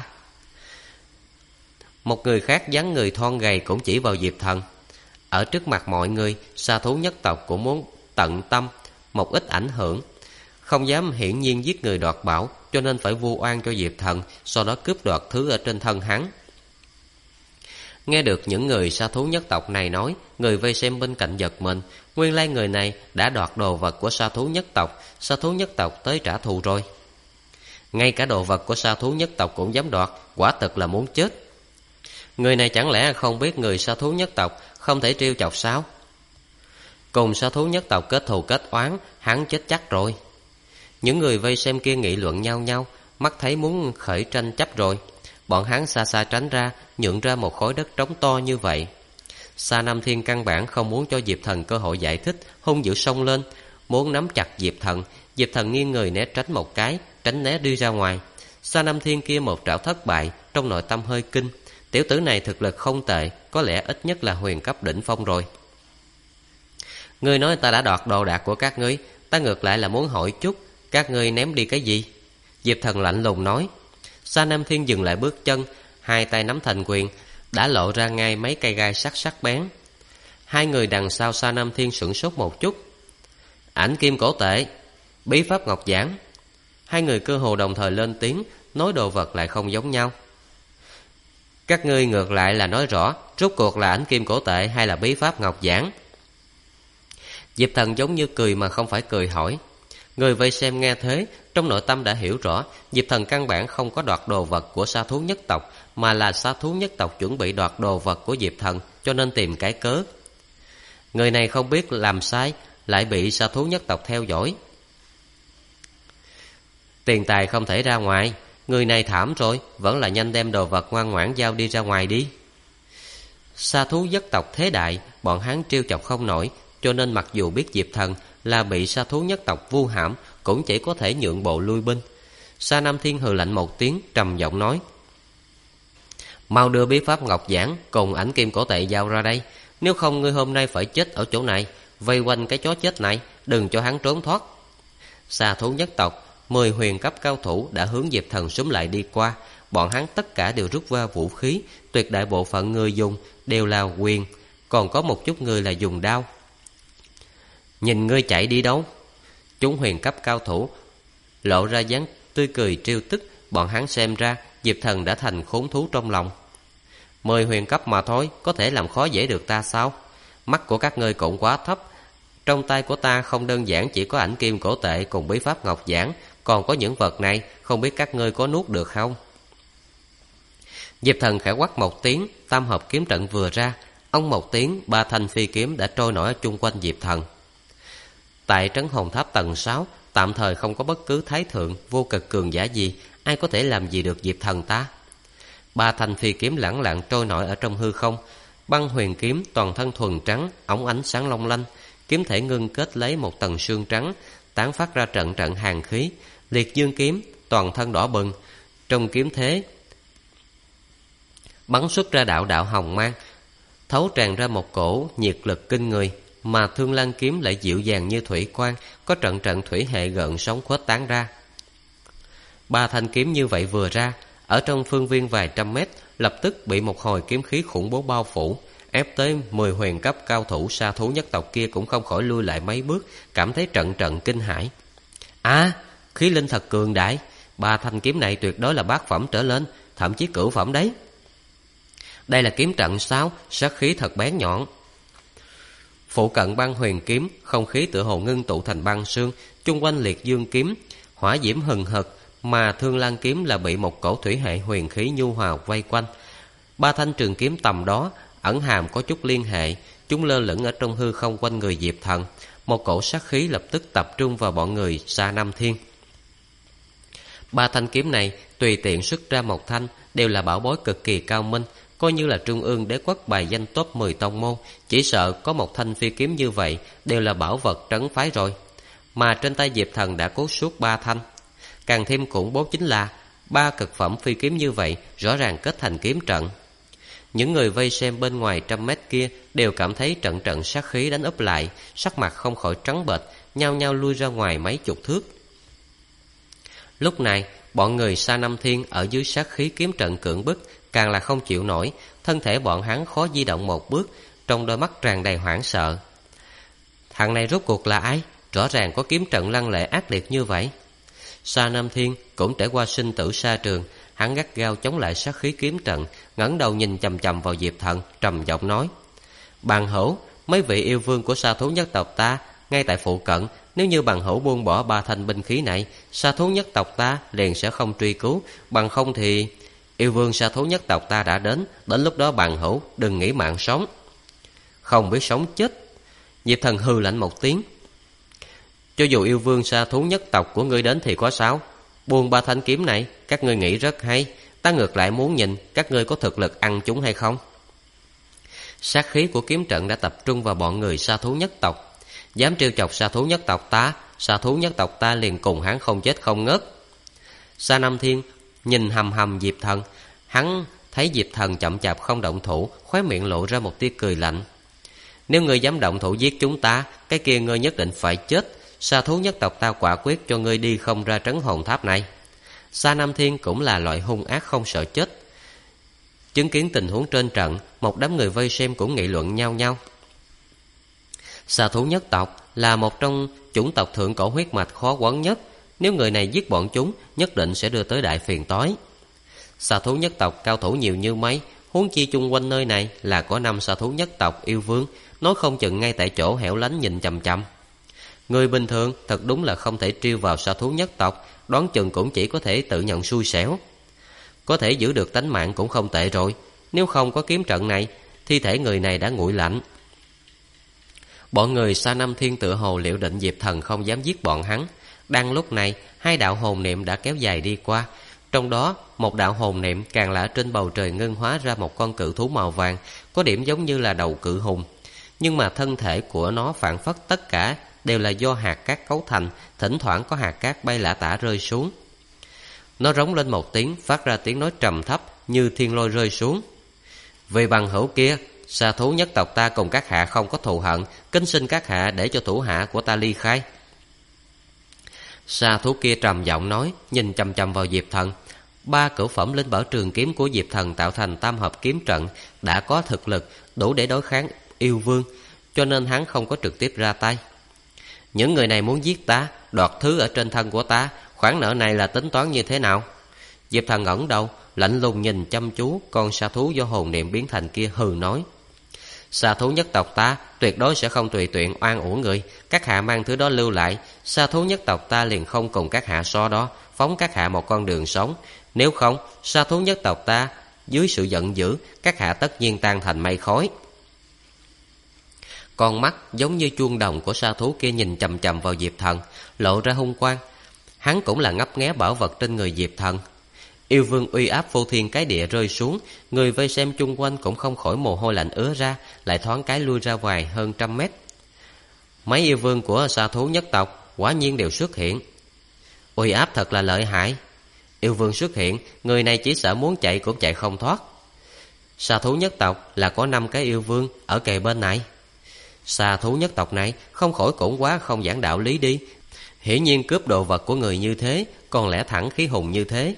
Một người khác dáng người thon gầy cũng chỉ vào Diệp Thần. Ở trước mặt mọi người, Sa Thú nhất tộc cũng muốn tận tâm một ít ảnh hưởng, không dám hiển nhiên giết người đoạt bảo, cho nên phải vu oan cho Diệp Thần, sau đó cướp đoạt thứ ở trên thân hắn. Nghe được những người Sa Thú nhất tộc này nói, người vây xem bên cạnh giật mình. Nguyên lai người này đã đoạt đồ vật của Sa Thú nhất tộc, Sa Thú nhất tộc tới trả thù rồi. Ngay cả đồ vật của Sa Thú nhất tộc cũng dám đoạt, quả thực là muốn chết. Người này chẳng lẽ không biết người Sa Thú nhất tộc không thể trêu chọc sao? Cùng Sa Thú nhất tộc kết thù kết oán, hắn chết chắc rồi. Những người vây xem kia nghị luận nhau nhau, mắt thấy muốn khởi tranh chấp rồi. Bọn hắn xa xa tránh ra, nhượng ra một khối đất trống to như vậy. Sa Nam Thiên căn bản không muốn cho Diệp Thần cơ hội giải thích, hung dữ xông lên. muốn nắm chặt Diệp Thần. Diệp Thần nghiêng người né tránh một cái, tránh né đi ra ngoài. Sa Nam Thiên kia một trảo thất bại, trong nội tâm hơi kinh. Tiểu tử này thực lực không tệ, có lẽ ít nhất là huyền cấp đỉnh phong rồi. Ngươi nói ta đã đoạt đồ đạc của các ngươi, ta ngược lại là muốn hỏi chút, các ngươi ném đi cái gì? Diệp Thần lạnh lùng nói. Sa Nam Thiên dừng lại bước chân, hai tay nắm thành quyền, đã lộ ra ngay mấy cây gai sắc bén. Hai người đằng sau Sa Nam Thiên sửng sốt một chút. Ảnh kim cổ tệ, bí pháp ngọc giản. Hai người cơ hồ đồng thời lên tiếng, nói đồ vật lại không giống nhau. Các ngươi ngược lại là nói rõ, rốt cuộc là ảnh kim cổ tệ hay là bí pháp ngọc giản? Diệp Thần giống như cười mà không phải cười hỏi. Người vây xem nghe thế, trong nội tâm đã hiểu rõ, Diệp Thần căn bản không có đoạt đồ vật của sa thú nhất tộc, mà là sa thú nhất tộc chuẩn bị đoạt đồ vật của Diệp Thần, cho nên tìm cái cớ. Người này không biết làm sai, lại bị sa thú nhất tộc theo dõi. Tiền tài không thể ra ngoài, người này thảm rồi, vẫn là nhanh đem đồ vật ngoan ngoãn giao đi ra ngoài đi. Sa thú nhất tộc thế đại, bọn hắn trêu chọc không nổi, cho nên mặc dù biết Diệp Thần là bị sa thú nhất tộc vu hãm, cũng chỉ có thể nhượng bộ lui binh. Sa Nam Thiên hừ lạnh một tiếng, trầm giọng nói: mau đưa bí pháp ngọc giản cùng ảnh kim cổ tệ giao ra đây, nếu không ngươi hôm nay phải chết ở chỗ này, vây quanh cái chó chết này, đừng cho hắn trốn thoát. Sa thú nhất tộc 10 huyền cấp cao thủ đã hướng Diệp Thần xúm lại đi qua, bọn hắn tất cả đều rút ra vũ khí, tuyệt đại bộ phận người dùng đều là quyền, còn có một chút người là dùng đao. Nhìn ngươi chạy đi đâu? Chúng huyền cấp cao thủ lộ ra dáng tươi cười trêu tức, bọn hắn xem ra Diệp Thần đã thành khốn thú trong lòng. 10 huyền cấp mà thôi, có thể làm khó dễ được ta sao? Mắt của các ngươi cũng quá thấp. Trong tay của ta không đơn giản chỉ có ảnh kim cổ tệ cùng bí pháp ngọc giản, còn có những vật này, không biết các ngươi có nuốt được không? Diệp Thần khẽ quát một tiếng, tam hợp kiếm trận vừa ra, ông một tiếng, 3 thanh phi kiếm đã trôi nổi ở chung quanh Diệp Thần. Tại trấn hồn tháp tầng 6, tạm thời không có bất cứ thái thượng, vô cực cường giả gì, ai có thể làm gì được Diệp Thần ta? 3 thanh phi kiếm lẳng lặng trôi nổi ở trong hư không. Băng huyền kiếm toàn thân thuần trắng, óng ánh sáng long lanh, kiếm thể ngưng kết lấy một tầng sương trắng, tán phát ra trận trận hàn khí. Liệt dương kiếm toàn thân đỏ bừng, trong kiếm thế bắn xuất ra đạo đạo hồng mang, thấu tràn ra một cổ nhiệt lực kinh người. Mà Thương Lan kiếm lại dịu dàng như thủy quang, có trận trận thủy hệ gợn sóng khuếch tán ra. 3 thanh kiếm như vậy vừa ra, ở trong phương viên vài trăm mét, lập tức bị một hồi kiếm khí khủng bố bao phủ, ép tới 10 huyền cấp cao thủ sa thú nhất tộc kia cũng không khỏi lui lại mấy bước, cảm thấy trận trận kinh hãi. Khí linh thật cường đại, 3 thanh kiếm này tuyệt đối là bát phẩm trở lên, thậm chí cửu phẩm đấy. Đây là kiếm trận sao? Sát khí thật bén nhọn. Phụ cận băng huyền kiếm, không khí tựa hồ ngưng tụ thành băng sương, chung quanh liệt dương kiếm hỏa diễm hừng hực, mà Thương Lan kiếm là bị một cổ thủy hệ huyền khí nhu hòa vây quanh. 3 thanh trường kiếm tầm đó ẩn hàm có chút liên hệ, chúng lơ lửng ở trong hư không quanh người Diệp Thần. Một cổ sát khí lập tức tập trung vào bọn người Sa Nam Thiên. 3 thanh kiếm này tùy tiện xuất ra một thanh đều là bảo bối cực kỳ cao minh, coi như là trung ương đế quốc bài danh top 10 tông môn, chỉ sợ có một thanh phi kiếm như vậy đều là bảo vật trấn phái rồi. Mà trên tay Diệp Thần đã cố suốt 3 thanh. Càng thêm khủng bố chính là 3 cực phẩm phi kiếm như vậy rõ ràng kết thành kiếm trận. Những người vây xem bên ngoài trăm mét kia đều cảm thấy trận trận sát khí đánh úp lại, sắc mặt không khỏi trắng bệch, nhao nhao lui ra ngoài mấy chục thước. Lúc này, bọn người Sa Nam Thiên ở dưới sát khí kiếm trận cưỡng bức, càng là không chịu nổi, thân thể bọn hắn khó di động một bước, trong đôi mắt tràn đầy hoảng sợ. Thằng này rốt cuộc là ai? Rõ ràng có kiếm trận lăng lệ ác liệt như vậy. Sa Nam Thiên cũng trải qua sinh tử sa trường, hắn gắt gao chống lại sát khí kiếm trận, ngẩng đầu nhìn chằm chằm vào Diệp Thần, trầm giọng nói: Bằng hữu, mấy vị yêu vương của sa thú nhất tộc ta ngay tại phụ cận, nếu như bằng hữu buông bỏ 3 thanh binh khí này, sa thú nhất tộc ta liền sẽ không truy cứu, bằng không thì yêu vương sa thú nhất tộc ta đã đến lúc đó bằng hữu đừng nghĩ mạng sống. Không biết sống chết. Diệp Thần hừ lạnh một tiếng: Cho dù yêu vương sa thú nhất tộc của ngươi đến thì có sao? Buông 3 thanh kiếm này, các ngươi nghĩ rất hay, ta ngược lại muốn nhìn các ngươi có thực lực ăn chúng hay không. Sát khí của kiếm trận đã tập trung vào bọn người sa thú nhất tộc. Dám trêu chọc sa thú nhất tộc ta, sa thú nhất tộc ta liền cùng hắn không chết không ngớt. Sa Nam Thiên nhìn hầm hầm Diệp Thần. Hắn thấy Diệp Thần chậm chạp không động thủ, khóe miệng lộ ra một tia cười lạnh. Nếu ngươi dám động thủ giết chúng ta, cái kia ngươi nhất định phải chết. Sa thú nhất tộc ta quả quyết cho ngươi đi không ra trấn hồn tháp này. Sa Nam Thiên cũng là loại hung ác không sợ chết. Chứng kiến tình huống trên trận, một đám người vây xem cũng nghị luận nhau nhau. Sa thú nhất tộc là một trong chủng tộc thượng cổ huyết mạch khó quấn nhất. Nếu người này giết bọn chúng, nhất định sẽ đưa tới đại phiền toái. Sa thú nhất tộc cao thủ nhiều như mấy, huống chi chung quanh nơi này là có 5 sa thú nhất tộc yêu vương, nói không chừng ngay tại chỗ hẻo lánh nhìn chằm chằm. Người bình thường thật đúng là không thể trêu vào sa thú nhất tộc, đoán chừng cũng chỉ có thể tự nhận xui xẻo. Có thể giữ được tánh mạng cũng không tệ rồi. Nếu không có kiếm trận này, thi thể người này đã nguội lạnh. Bọn người Sa Nam Thiên tựa hồ liệu định Diệp Thần không dám giết bọn hắn. Đang lúc này, 2 đạo hồn niệm đã kéo dài đi qua. Trong đó, một đạo hồn niệm càng là trên bầu trời ngưng hóa ra một con cự thú màu vàng, có điểm giống như là đầu cự hùng. Nhưng mà thân thể của nó phản phất tất cả đều là do hạt cát cấu thành, thỉnh thoảng có hạt cát bay lả tả rơi xuống. Nó rống lên một tiếng, phát ra tiếng nói trầm thấp như thiên lôi rơi xuống. Vì bằng hữu kia, sa thú nhất tộc ta cùng các hạ không có thù hận, kính xin các hạ để cho thủ hạ của ta ly khai. Sa thú kia trầm giọng nói, nhìn chằm chằm vào Diệp Thần. 3 cửu phẩm linh bảo trường kiếm của Diệp Thần tạo thành tam hợp kiếm trận, đã có thực lực đủ để đối kháng yêu vương, cho nên hắn không có trực tiếp ra tay. Những người này muốn giết ta, đoạt thứ ở trên thân của ta, khoản nợ này là tính toán như thế nào? Diệp Thần ngẩng đầu, lạnh lùng nhìn chăm chú con sa thú do hồn niệm biến thành kia, hừ nói: Sa thú nhất tộc ta tuyệt đối sẽ không tùy tiện oan uổng người. Các hạ mang thứ đó lưu lại, sa thú nhất tộc ta liền không cùng các hạ so đó, phóng các hạ một con đường sống. Nếu không, sa thú nhất tộc ta dưới sự giận dữ, các hạ tất nhiên tan thành mây khói. Con mắt giống như chuông đồng của sa thú kia nhìn chằm chằm vào Diệp Thần, lộ ra hung quang. Hắn cũng là ngấp nghé bảo vật trên người Diệp Thần. Yêu vương uy áp vô thiên cái địa rơi xuống, người vây xem chung quanh cũng không khỏi mồ hôi lạnh ứa ra, lại thoáng cái lui ra ngoài hơn 100 mét. Mấy yêu vương của sa thú nhất tộc quả nhiên đều xuất hiện. Uy áp thật là lợi hại. Yêu vương xuất hiện, người này chỉ sợ muốn chạy cũng chạy không thoát. Sa thú nhất tộc là có 5 cái yêu vương ở kề bên này. Sa thú nhất tộc này không khỏi cũng quá không giảng đạo lý đi. Hiển nhiên cướp đồ vật của người như thế, còn lẽ thẳng khí hùng như thế.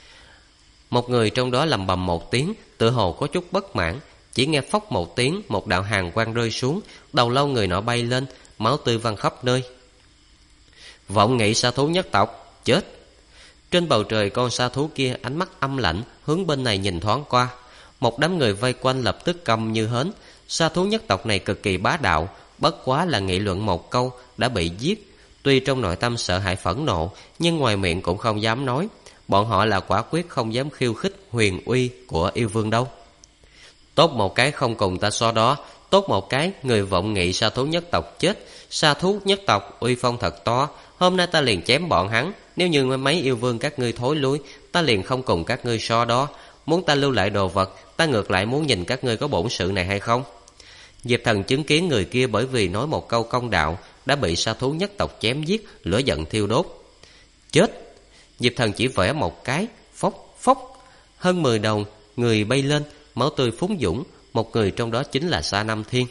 Một người trong đó lầm bầm một tiếng, tựa hồ có chút bất mãn. Chỉ nghe phốc một tiếng, một đạo hàn quang rơi xuống, đầu lâu người nọ bay lên, máu tươi văng khắp nơi. Vọng nghị sa thú nhất tộc, chết! Trên bầu trời con sa thú kia ánh mắt âm lạnh, hướng bên này nhìn thoáng qua. Một đám người vây quanh lập tức câm như hến. Sa thú nhất tộc này cực kỳ bá đạo, bất quá là nghị luận một câu đã bị giết. Tuy trong nội tâm sợ hãi phẫn nộ, nhưng ngoài miệng cũng không dám nói. Bọn họ là quả quyết không dám khiêu khích huyền uy của yêu vương đâu. Tốt một cái không cùng ta so đó, tốt một cái người vọng nghị sa thú nhất tộc chết. Sa thú nhất tộc uy phong thật to, hôm nay ta liền chém bọn hắn. Nếu như mấy yêu vương các ngươi thối lui, ta liền không cùng các ngươi so đó. Muốn ta lưu lại đồ vật, ta ngược lại muốn nhìn các ngươi có bổn sự này hay không. Diệp Thần chứng kiến người kia bởi vì nói một câu công đạo đã bị sa thú nhất tộc chém giết, lửa giận thiêu đốt. Chết! Diệp Thần chỉ vẽ một cái, phốc phốc, hơn 10 đầu người bay lên, máu tươi phúng dũng. Một người trong đó chính là Sa Nam Thiên.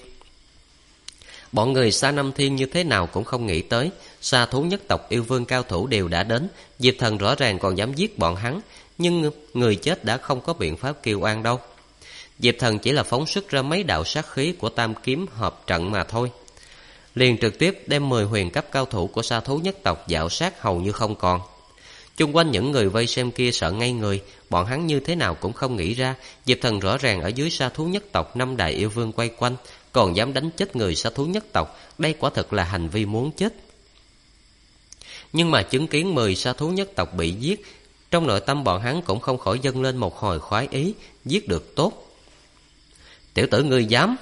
Bọn người Sa Nam Thiên như thế nào cũng không nghĩ tới, sa thú nhất tộc yêu vương cao thủ đều đã đến. Diệp Thần rõ ràng còn dám giết bọn hắn, nhưng người chết đã không có biện pháp kêu oan đâu. Diệp Thần chỉ là phóng xuất ra mấy đạo sát khí của tam kiếm hợp trận mà thôi, liền trực tiếp đem 10 huyền cấp cao thủ của sa thú nhất tộc dạo sát hầu như không còn. Chung quanh những người vây xem kia sợ ngây người, bọn hắn như thế nào cũng không nghĩ ra, Diệp Thần rõ ràng ở dưới sa thú nhất tộc 5 đại yêu vương quay quanh, còn dám đánh chết người sa thú nhất tộc, đây quả thực là hành vi muốn chết. Nhưng mà chứng kiến 10 sa thú nhất tộc bị giết, trong nội tâm bọn hắn cũng không khỏi dâng lên một hồi khoái ý, giết được tốt. Tiểu tử ngươi dám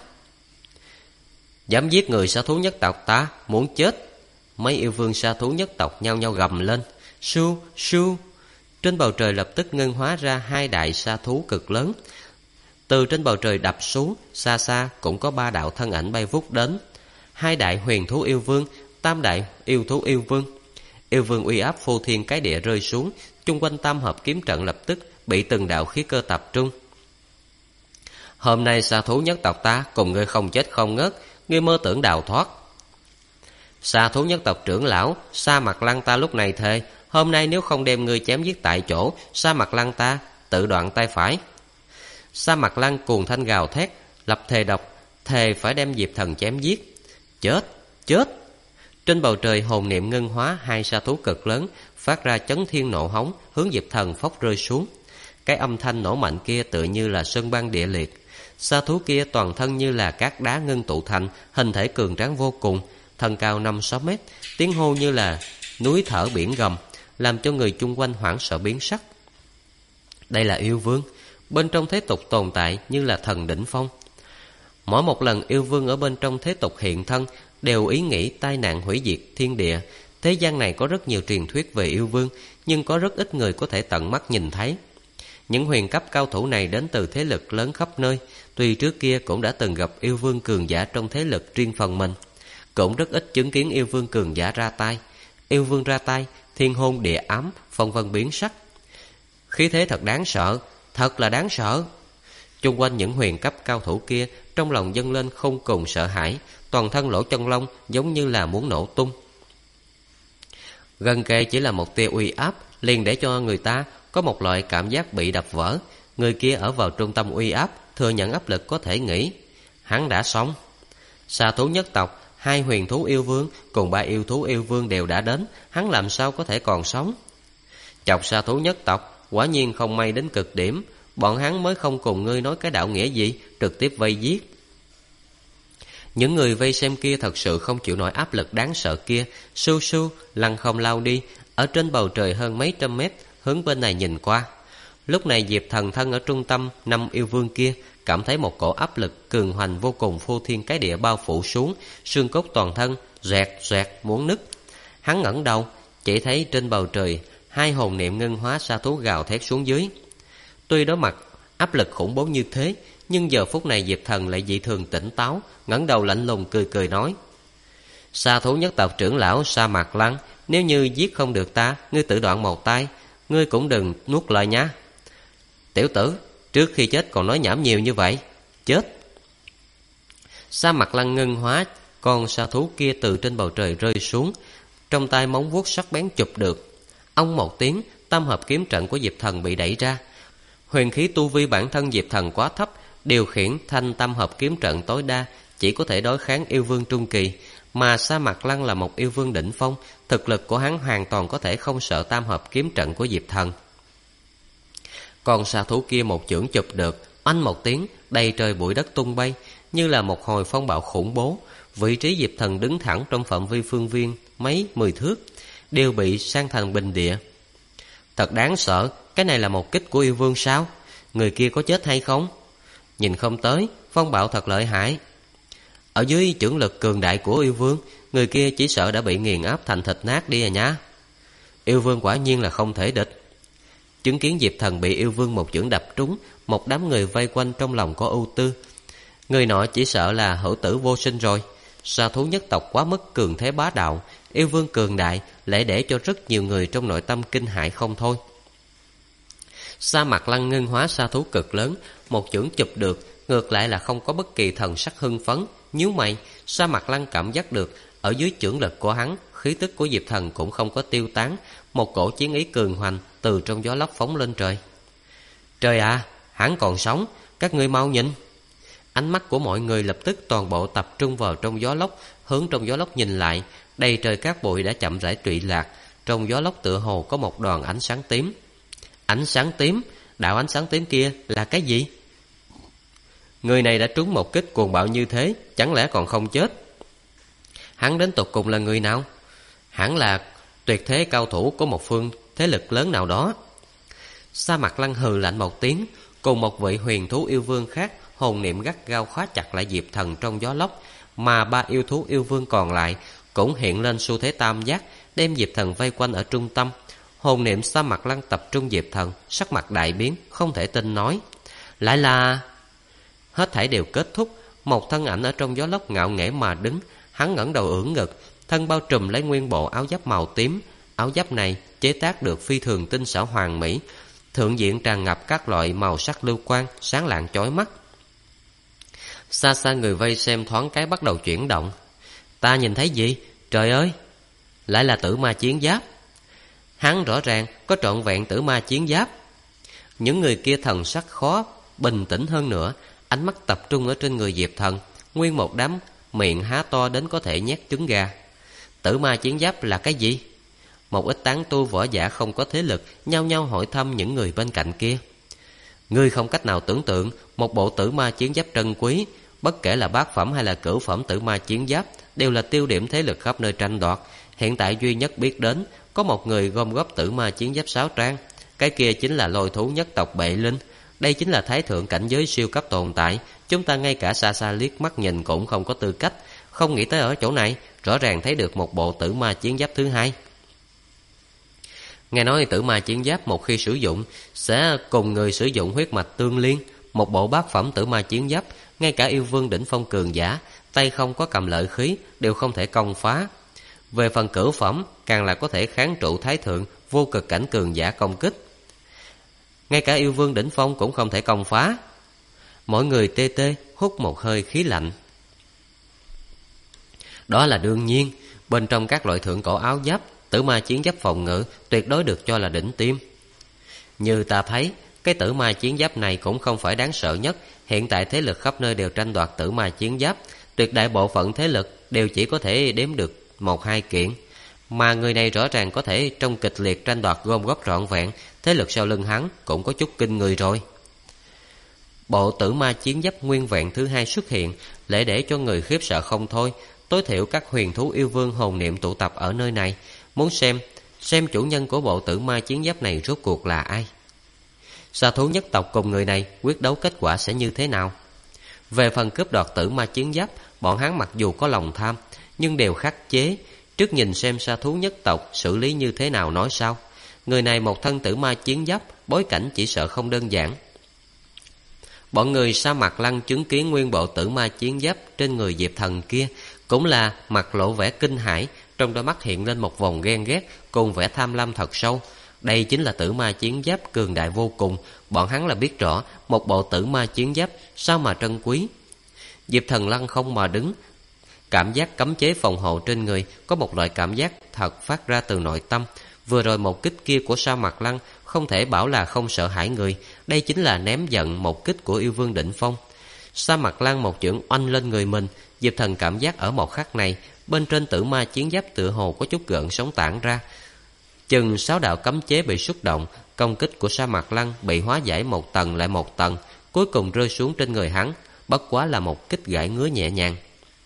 giết người sa thú nhất tộc ta, muốn chết! Mấy yêu vương sa thú nhất tộc nhao nhao gầm lên. Su su! Trên bầu trời lập tức ngưng hóa ra 2 đại sa thú cực lớn. Từ trên bầu trời đập xuống, xa xa cũng có 3 đạo thân ảnh bay vút đến. hai đại huyền thú yêu vương, tam đại yêu thú yêu vương. Yêu vương uy áp phô thiên cái địa rơi xuống, chung quanh tam hợp kiếm trận lập tức bị từng đạo khí cơ tập trung. Hôm nay xà thú nhất tộc ta cùng ngươi không chết không ngớt, ngươi mơ tưởng đào thoát. Xà thú nhất tộc trưởng lão Sa Mạc Lăng ta lúc này thề, hôm nay nếu không đem ngươi chém giết tại chỗ, Sa Mạc Lăng ta tự đoạn tay phải. Sa Mạc Lăng cuồng thanh gào thét, lập thề độc, thề phải đem Diệp Thần chém giết. Chết, chết! Trên bầu trời hồn niệm ngân hóa, hai sa thú cực lớn phát ra chấn thiên nộ hống, hướng Diệp Thần phốc rơi xuống. Cái âm thanh nổ mạnh kia tự như là sơn băng địa liệt. Sa thú kia toàn thân như là cát đá ngưng tụ thành, hình thể cường tráng vô cùng, thân cao 5-6 mét, tiếng hô như là núi thở biển gầm, làm cho người chung quanh hoảng sợ biến sắc. Đây là yêu vương, bên trong thế tục tồn tại như là thần đỉnh phong. Mỗi một lần yêu vương ở bên trong thế tục hiện thân đều ý nghĩ tai nạn hủy diệt thiên địa. Thế gian này có rất nhiều truyền thuyết về yêu vương, nhưng có rất ít người có thể tận mắt nhìn thấy. Những huyền cấp cao thủ này đến từ thế lực lớn khắp nơi, tuy trước kia cũng đã từng gặp yêu vương cường giả trong thế lực riêng phần mình, cũng rất ít chứng kiến yêu vương cường giả ra tay. Yêu vương ra tay, thiên hôn địa ám, phong vân biến sắc. Khí thế thật đáng sợ, thật là đáng sợ. Chung quanh những huyền cấp cao thủ kia, trong lòng dâng lên không cùng sợ hãi, toàn thân lỗ chân lông giống như là muốn nổ tung. Gần kề chỉ là một tia uy áp, liền để cho người ta có một loại cảm giác bị đập vỡ. Người kia ở vào trung tâm uy áp, thừa nhận áp lực có thể nghĩ hắn đã sống. Xà thú nhất tộc, hai huyền thú yêu vương cùng ba yêu thú yêu vương đều đã đến, hắn làm sao có thể còn sống? Chọc xà thú nhất tộc quả nhiên không may đến cực điểm, bọn hắn mới không cùng ngươi nói cái đạo nghĩa gì, trực tiếp vây giết. Những người vây xem kia thật sự không chịu nổi áp lực đáng sợ kia, sưu sưu lăn không lao đi, ở trên bầu trời hơn mấy trăm mét, hướng bên này nhìn qua. Lúc này Diệp Thần thân ở trung tâm năm yêu vương kia, cảm thấy một cổ áp lực cường hoành vô cùng phô thiên cái địa bao phủ xuống, xương cốt toàn thân rẹt rẹt muốn nứt. Hắn ngẩng đầu, chỉ thấy trên bầu trời hai hồn niệm ngân hóa sa thú gào thét xuống dưới. Tuy đối mặt áp lực khủng bố như thế, nhưng giờ phút này Diệp Thần lại dị thường tỉnh táo, ngẩng đầu lạnh lùng cười cười nói: Sa thú nhất tộc trưởng lão Sa Mạc Lăng, nếu như giết không được ta, ngươi tự đoạn một tay, ngươi cũng đừng nuốt lời nhá. Tiểu tử, trước khi chết còn nói nhảm nhiều như vậy, chết. Sa Mạc Lăng ngân hóa con sa thú kia từ trên bầu trời rơi xuống, trong tay móng vuốt sắc bén chụp được. Ông một tiếng, tam hợp kiếm trận của Diệp Thần bị đẩy ra. Huyền khí tu vi bản thân Diệp Thần quá thấp, điều khiển thanh tam hợp kiếm trận tối đa chỉ có thể đối kháng yêu vương trung kỳ, mà Sa Mạc Lăng là một yêu vương đỉnh phong, thực lực của hắn hoàn toàn có thể không sợ tam hợp kiếm trận của Diệp Thần. Con sa thú kia một chưởng chụp được, oanh một tiếng, đầy trời bụi đất tung bay, như là một hồi phong bạo khủng bố. Vị trí Diệp Thần đứng thẳng trong phạm vi phương viên mấy 10 thước, đều bị san thành bình địa. Thật đáng sợ, cái này là một kích của yêu vương sao? Người kia có chết hay không? Nhìn không tới, phong bạo thật lợi hại. Ở dưới chưởng lực cường đại của yêu vương, người kia chỉ sợ đã bị nghiền áp thành thịt nát đi à nhá. Yêu vương quả nhiên là không thể địch. Chứng kiến Diệp Thần bị yêu vương một chưởng đập trúng, một đám người vây quanh trong lòng có ưu tư. Người nọ chỉ sợ là hữu tử vô sinh rồi. Sa thú nhất tộc quá mức cường thế bá đạo, yêu vương cường đại lại để cho rất nhiều người trong nội tâm kinh hãi không thôi. Sa Mạc Lăng ngân hóa sa thú cực lớn, một chưởng chụp được, ngược lại là không có bất kỳ thần sắc hưng phấn. Nhíu mày, Sa Mạc Lăng cảm giác được ở dưới chưởng lực của hắn, khí tức của Diệp Thần cũng không có tiêu tán, một cổ chiến ý cường hoành từ trong gió lốc phóng lên trời. Trời ạ, hắn còn sống, các ngươi mau nhìn. Ánh mắt của mọi người lập tức toàn bộ tập trung vào trong gió lốc, hướng trong gió lốc nhìn lại, đầy trời cát bụi đã chậm rãi trụy lạc, trong gió lốc tựa hồ có một đoàn ánh sáng tím. Ánh sáng tím, đạo ánh sáng tím kia là cái gì? Người này đã trúng một kích cuồng bạo như thế, chẳng lẽ còn không chết? Hắn đến tột cùng là người nào? Hẳn là tuyệt thế cao thủ của một phương thế lực lớn nào đó. Sa Mạc Lăng hừ lạnh một tiếng, cùng một vị huyền thú yêu vương khác hồn niệm gắt gao khóa chặt lại Diệp Thần trong gió lốc, mà ba yêu thú yêu vương còn lại cũng hiện lên xu thế tam giác, đem Diệp Thần vây quanh ở trung tâm. Hồn niệm Sa Mạc Lăng tập trung Diệp Thần, sắc mặt đại biến, không thể tin nói: lại là... Hết thảy đều kết thúc, một thân ảnh ở trong gió lốc ngạo nghễ mà đứng, Hắn ngẩng đầu ưỡn ngực, thân bao trùm lấy nguyên bộ áo giáp màu tím. Áo giáp này chế tác được phi thường tinh xảo hoàn mỹ, thượng diện tràn ngập các loại màu sắc lưu quang, sáng lạng chói mắt. Xa xa người vây xem thoáng cái bắt đầu chuyển động. Ta nhìn thấy gì? Trời ơi! Lại là tử ma chiến giáp. Hắn rõ ràng có trọn vẹn tử ma chiến giáp. Những người kia thần sắc khó bình tĩnh hơn nữa, ánh mắt tập trung ở trên người Diệp Thần, nguyên một đám miệng há to đến có thể nhét trứng gà. Tử ma chiến giáp là cái gì? Một ít tán tu võ giả không có thế lực nhao nhao hỏi thăm những người bên cạnh kia. Ngươi không cách nào tưởng tượng, một bộ tử ma chiến giáp trân quý, bất kể là bát phẩm hay là cửu phẩm tử ma chiến giáp, đều là tiêu điểm thế lực khắp nơi tranh đoạt. Hiện tại duy nhất biết đến có một người gom góp tử ma chiến giáp 6 trang, cái kia chính là lôi thú nhất tộc Bệ Linh. Đây chính là thái thượng cảnh giới siêu cấp tồn tại, chúng ta ngay cả xa xa liếc mắt nhìn cũng không có tư cách. Không nghĩ tới ở chỗ này rõ ràng thấy được một bộ tử ma chiến giáp thứ hai. Nghe nói tử ma chiến giáp một khi sử dụng sẽ cùng người sử dụng huyết mạch tương liên. Một bộ bát phẩm tử ma chiến giáp, ngay cả yêu vương đỉnh phong cường giả tay không có cầm lợi khí đều không thể công phá. Về phần cửu phẩm, càng là có thể kháng trụ thái thượng vô cực cảnh cường giả công kích. Ngay cả yêu vương đỉnh phong cũng không thể công phá. Mọi người tê tê hút một hơi khí lạnh. Đó là đương nhiên, bên trong các loại thượng cổ áo giáp, tử ma chiến giáp phòng ngự tuyệt đối được cho là đỉnh tiêm. Như ta thấy, cái tử ma chiến giáp này cũng không phải đáng sợ nhất. Hiện tại thế lực khắp nơi đều tranh đoạt tử ma chiến giáp, tuyệt đại bộ phận thế lực đều chỉ có thể đếm được 1-2 kiện. Mà người này rõ ràng có thể trong kịch liệt tranh đoạt gom góp trọn vẹn, thế lực sau lưng hắn cũng có chút kinh người rồi. Bộ tử ma chiến giáp nguyên vẹn thứ hai xuất hiện, lại để cho người khiếp sợ không thôi. Tối thiểu các huyền thú yêu vương hồn niệm tụ tập ở nơi này, muốn xem chủ nhân của bộ tử ma chiến giáp này rốt cuộc là ai. Xà thú nhất tộc cùng người này quyết đấu kết quả sẽ như thế nào? Về phần cướp đoạt tử ma chiến giáp, bọn hắn mặc dù có lòng tham nhưng đều khắc chế, trước nhìn xem xà thú nhất tộc xử lý như thế nào nói sau. Người này một thân tử ma chiến giáp, bối cảnh chỉ sợ không đơn giản. Bọn người Sa Mạc Lăng chứng kiến nguyên bộ tử ma chiến giáp trên người Diệp Thần kia, cũng là mặt lộ vẻ kinh hãi, trong đôi mắt hiện lên một vòng ghen ghét cùng vẻ tham lam thật sâu. Đây chính là tử ma chiến giáp cường đại vô cùng, bọn hắn là biết rõ một bộ tử ma chiến giáp sao mà trân quý. Diệp Thần lăng không mà đứng, cảm giác cấm chế phòng hộ trên người có một loại cảm giác thật phát ra từ nội tâm. Vừa rồi một kích kia của Sa Mạc Lăng không thể bảo là không sợ hãi người, đây chính là ném giận một kích của yêu vương đỉnh phong. Sa Mạc Lăng một chưởng oanh lên người mình, Diệp Thần cảm giác ở một khắc này, bên trên tử ma chiến giáp tựa hồ có chút gợn sóng tản ra. Chừng 6 đạo cấm chế bị xúc động, công kích của Sa Mạc Lăng bị hóa giải một tầng lại một tầng, cuối cùng rơi xuống trên người hắn, bất quá là một kích gãi ngứa nhẹ nhàng.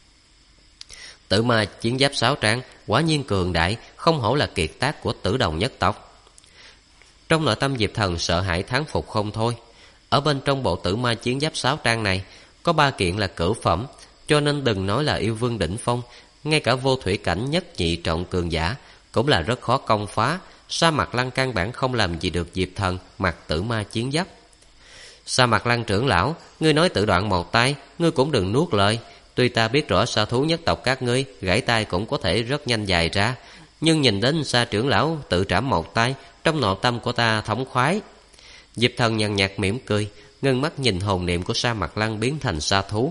Tử ma chiến giáp 6 trang quả nhiên cường đại, không hổ là kiệt tác của Tử Đồng nhất tộc. Trong nội tâm Diệp Thần sợ hãi thán phục không thôi. Ở bên trong bộ tử ma chiến giáp 6 trang này có 3 kiện là cửu phẩm, cho nên đừng nói là yêu vương đỉnh phong, ngay cả vô thủy cảnh nhất nhị trọng cường giả cũng là rất khó công phá. Sa Mạc Lăng căn bản không làm gì được Diệp Thần mặc tử ma chiến giáp. Sa Mạc Lăng trưởng lão, ngươi nói tự đoạn một tay, ngươi cũng đừng nuốt lời. Tuy ta biết rõ sa thú nhất tộc các ngươi gãy tay cũng có thể rất nhanh dài ra, nhưng nhìn đến Sa trưởng lão tự trảm một tay, trong nội tâm của ta thống khoái. Diệp Thần nhàn nhạt mỉm cười, ngưng mắt nhìn hồn niệm của Sa Mạc Lăng biến thành sa thú.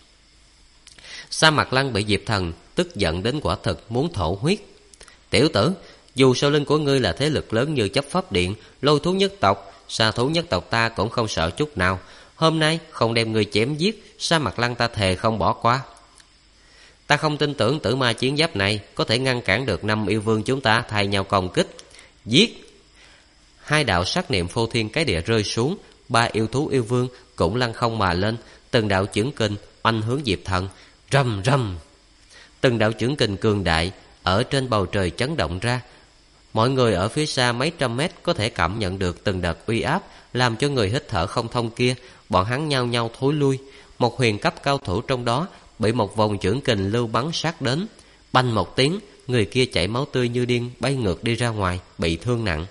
Sa Mạc Lăng bị Diệp Thần tức giận đến quả thực muốn thổ huyết. Tiểu tử, dù sau lưng của ngươi là thế lực lớn như chấp pháp điện, lôi thú nhất tộc, sa thú nhất tộc ta cũng không sợ chút nào. Hôm nay không đem ngươi chém giết, Sa Mạc Lăng ta thề không bỏ qua. Ta không tin tưởng tử ma chiến giáp này có thể ngăn cản được 5 yêu vương chúng ta thay nhau công kích. Giết! 2 đạo sát niệm phô thiên cái địa rơi xuống, 3 yêu thú yêu vương cũng lăn không mà lên, từng đạo chưởng kình oanh hướng Diệp Thần. Rầm rầm! Từng đạo chưởng kình cường đại ở trên bầu trời chấn động ra. Mọi người ở phía xa mấy trăm mét có thể cảm nhận được từng đợt uy áp làm cho người hít thở không thông kia. Bọn hắn nhao nhao thối lui. Một huyền cấp cao thủ trong đó bị một vòng chưởng kình lưu bắn sát đến. Bành một tiếng, người kia chảy máu tươi như điên bay ngược đi ra ngoài, bị thương nặng.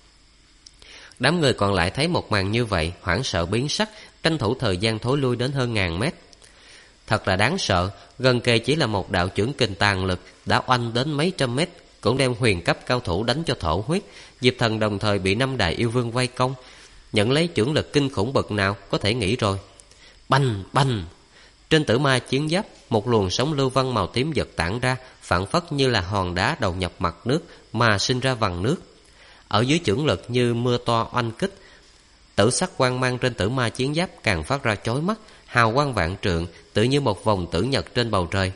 Đám người còn lại thấy một màn như vậy, hoảng sợ biến sắc, tranh thủ thời gian thối lui đến hơn 1000 mét. thật là đáng sợ. Gần kề chỉ là một đạo chưởng kình tàn lực đã oanh đến mấy trăm mét, cũng đem huyền cấp cao thủ đánh cho thổ huyết. Diệp Thần đồng thời bị 5 đại yêu vương vây công, nhận lấy chưởng lực kinh khủng bậc nào có thể nghĩ rồi. Bành bành, trên tử ma chiến giáp một luồng sóng lưu văn màu tím giật tản ra, phảng phất như là hòn đá đầu nhập mặt nước mà sinh ra vằn nước. Ở dưới chưởng lực như mưa to oanh kích, tử sắc quang mang trên tử ma chiến giáp càng phát ra chói mắt, hào quang vạn trượng, tự như một vòng tử nhật trên bầu trời.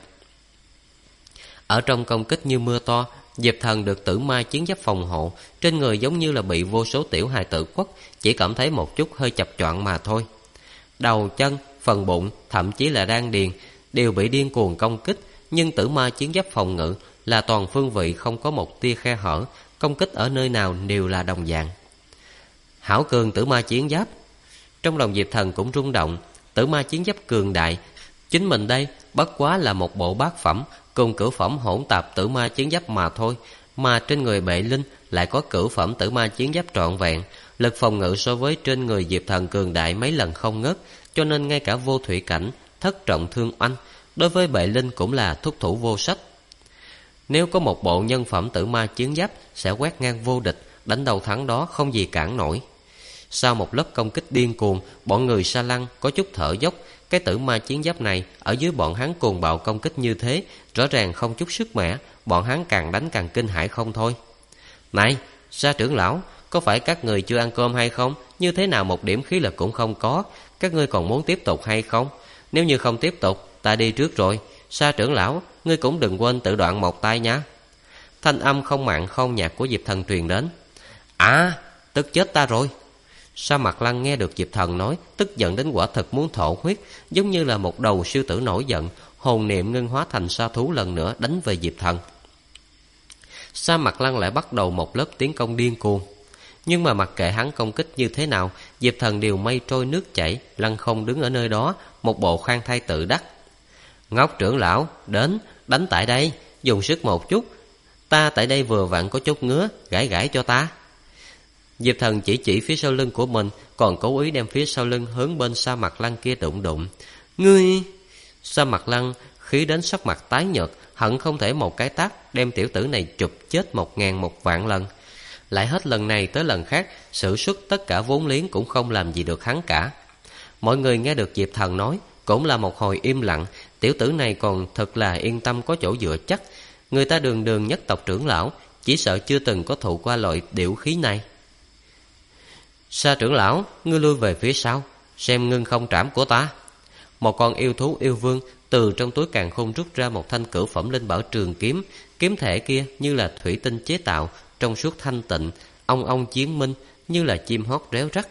Ở trong công kích như mưa to, Diệp Thần được tử ma chiến giáp phòng hộ, trên người giống như là bị vô số tiểu hài tử quất, chỉ cảm thấy một chút hơi chập choạng mà thôi. Đầu, chân, phần bụng, thậm chí là đan điền đều bị điên cuồng công kích, nhưng tử ma chiến giáp phòng ngự là toàn phương vị, không có một tia khe hở, công kích ở nơi nào đều là đồng dạng. Hảo cường tử ma chiến giáp. Trong lòng Diệp Thần cũng rung động, tử ma chiến giáp cường đại, chính mình đây bất quá là một bộ bát phẩm cùng cửu phẩm hỗn tạp tử ma chiến giáp mà thôi, mà trên người Bệ Linh lại có cửu phẩm tử ma chiến giáp trọn vẹn, lực phòng ngự so với trên người Diệp Thần cường đại mấy lần không ngớt, cho nên ngay cả vô thủy cảnh thất trọng thương oanh đối với Bệ Linh cũng là thúc thủ vô sách. Nếu có một bộ nhân phẩm tử ma chiến giáp sẽ quét ngang vô địch, đánh đầu thắng đó không gì cản nổi. Sau một lớp công kích điên cuồng, bọn người Sa Lăng có chút thở dốc. Cái tử ma chiến giáp này ở dưới bọn hắn cuồng bạo công kích như thế, rõ ràng không chút sức mẻ, bọn hắn càng đánh càng kinh hãi không thôi. Này, Sa trưởng lão, có phải các người chưa ăn cơm hay không? Như thế nào một điểm khí lực cũng không có? Các ngươi còn muốn tiếp tục hay không? Nếu như không tiếp tục, ta đi trước rồi. Sa trưởng lão, ngươi cũng đừng quên tự đoạn một tay nhé. Thanh âm không mặn không nhạt của Diệp Thần truyền đến. À, tức chết ta rồi. Sa Mạc Lăng nghe được Diệp Thần nói, tức giận đến quả thực muốn thổ huyết, giống như là một đầu sư tử nổi giận, hồn niệm ngưng hóa thành sa thú lần nữa đánh về Diệp Thần. Sa Mạc Lăng lại bắt đầu một lớp tiến công điên cuồng, nhưng mà mặc kệ hắn công kích như thế nào, Diệp Thần đều mây trôi nước chảy, lăng không đứng ở nơi đó, một bộ khoan thai tự đắc. Ngốc trưởng lão, đến, đánh tại đây, dùng sức một chút, ta tại đây vừa vặn có chút ngứa, gãi gãi cho ta. Diệp Thần chỉ phía sau lưng của mình, còn cố ý đem phía sau lưng hướng bên Sa Mạc Lăng kia đụng đụng. Ngươi! Sa Mạc Lăng khí đến sắc mặt tái nhợt, hận không thể một cái tát đem tiểu tử này chụp chết 1000 lần. Lại hết lần này tới lần khác, sử xuất tất cả vốn liếng cũng không làm gì được hắn cả. Mọi người nghe được Diệp Thần nói cũng là một hồi im lặng. Tiểu tử này còn thật là yên tâm có chỗ dựa chắc. Người ta đường nhất tộc trưởng lão, chỉ sợ chưa từng có thụ qua loại điểu khí này. Sa trưởng lão, ngươi lui về phía sau, xem ngưng không trảm của ta. Một con yêu thú yêu vương từ trong túi càn khôn rút ra một thanh cửu phẩm linh bảo trường kiếm. Kiếm thể kia như là thủy tinh chế tạo, trong suốt thanh tịnh, ong ong chiến minh, như là chim hót réo rắt.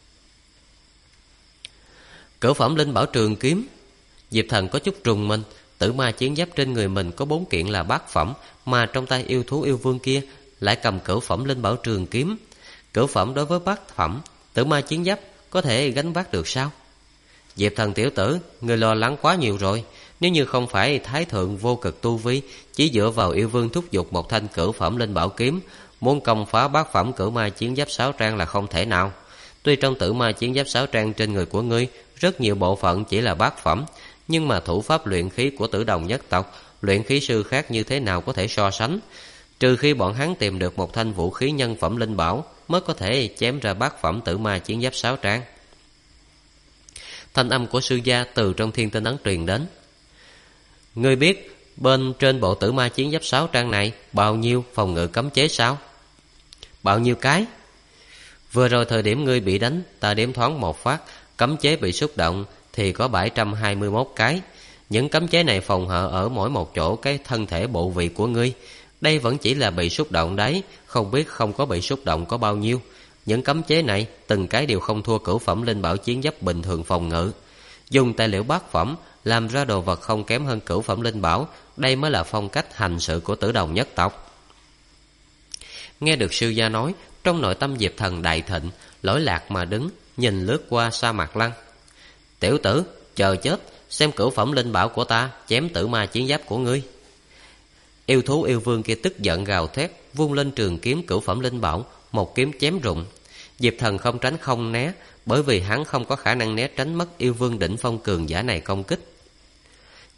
Cửu phẩm linh bảo trường kiếm. Diệp Thần có chút trùng mình. Tử ma chiến giáp trên người mình có 4 kiện là bát phẩm, mà trong tay yêu thú yêu vương kia lại cầm cửu phẩm linh bảo trường kiếm. Cửu phẩm đối với bát phẩm, tử ma chiến giáp có thể gánh vác được sao? Diệp Thần tiểu tử, người lo lắng quá nhiều rồi. Nếu như không phải thái thượng vô cực tu vi, chỉ dựa vào yêu vương thúc giục một thanh cửu phẩm linh bảo kiếm, muốn công phá bát phẩm cửu ma chiến giáp 6 trang là không thể nào. Tuy trong tử ma chiến giáp 6 trang trên người của ngươi rất nhiều bộ phận chỉ là bát phẩm, nhưng mà thủ pháp luyện khí của Tử Đồng nhất tộc, luyện khí sư khác như thế nào có thể so sánh? Trừ khi bọn hắn tìm được một thanh vũ khí nhân phẩm linh bảo, mới có thể chém ra bát phẩm tử ma chiến giáp 6 trang. Thanh âm của sư gia từ trong thiên tinh ấn truyền đến. Ngươi biết bên trên bộ tử ma chiến giáp 6 trang này bao nhiêu phòng ngự cấm chế sao? Bao nhiêu cái? Vừa rồi thời điểm ngươi bị đánh, ta đếm thoáng một phát, cấm chế bị xúc động thì có 721 cái. Những cấm chế này phòng hờ ở mỗi một chỗ cái thân thể bộ vị của ngươi. Đây vẫn chỉ là bị xúc động đấy, không biết không có bị xúc động có bao nhiêu. Những cấm chế này từng cái đều không thua cửu phẩm linh bảo chiến giáp bình thường phòng ngự. Dùng tài liệu bát phẩm làm ra đồ vật không kém hơn cửu phẩm linh bảo, đây mới là phong cách hành sự của Tử Đồng nhất tộc. Nghe được sư gia nói, trong nội tâm Diệp Thần đại thịnh, lỗi lạc mà đứng, nhìn lướt qua Sa Mạc Lăng. Tiểu tử, chờ chết, xem cửu phẩm linh bảo của ta chém tử ma chiến giáp của ngươi. Yêu thú yêu vương kia tức giận gào thét, vung lên trường kiếm cửu phẩm linh bảo, một kiếm chém rụng. Diệp Thần không tránh không né, bởi vì hắn không có khả năng né tránh mất yêu vương đỉnh phong cường giả này công kích.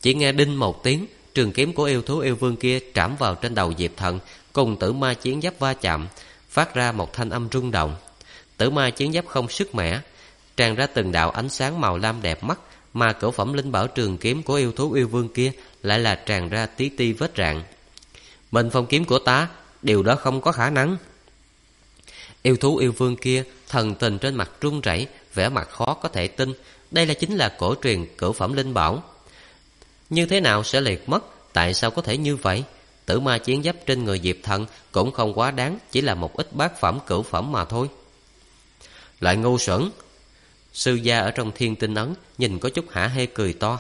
Chỉ nghe đinh một tiếng, trường kiếm của yêu thú yêu vương kia trảm vào trên đầu Diệp Thần, cùng tử ma chiến giáp va chạm, phát ra một thanh âm rung động. Tử ma chiến giáp không sức mẻ, tràn ra từng đạo ánh sáng màu lam đẹp mắt, mà cửu phẩm linh bảo trường kiếm của yêu thú yêu vương kia lại là tràn ra tí ti vết rạn. Mình phong kiếm của ta, điều đó không có khả năng. Yêu thú yêu vương kia thần tình trên mặt run rẩy, vẻ mặt khó có thể tin. Đây chính là cổ truyền cửu phẩm linh bảo. Như thế nào sẽ liệt mất? Tại sao có thể như vậy? Tử ma chiến giáp trên người Diệp Thần cũng không quá đáng, chỉ là một ít bát phẩm cửu phẩm mà thôi. Loại ngu xuẩn! Sư gia ở trong Thiên Tinh Ấn nhìn có chút hả hê cười to.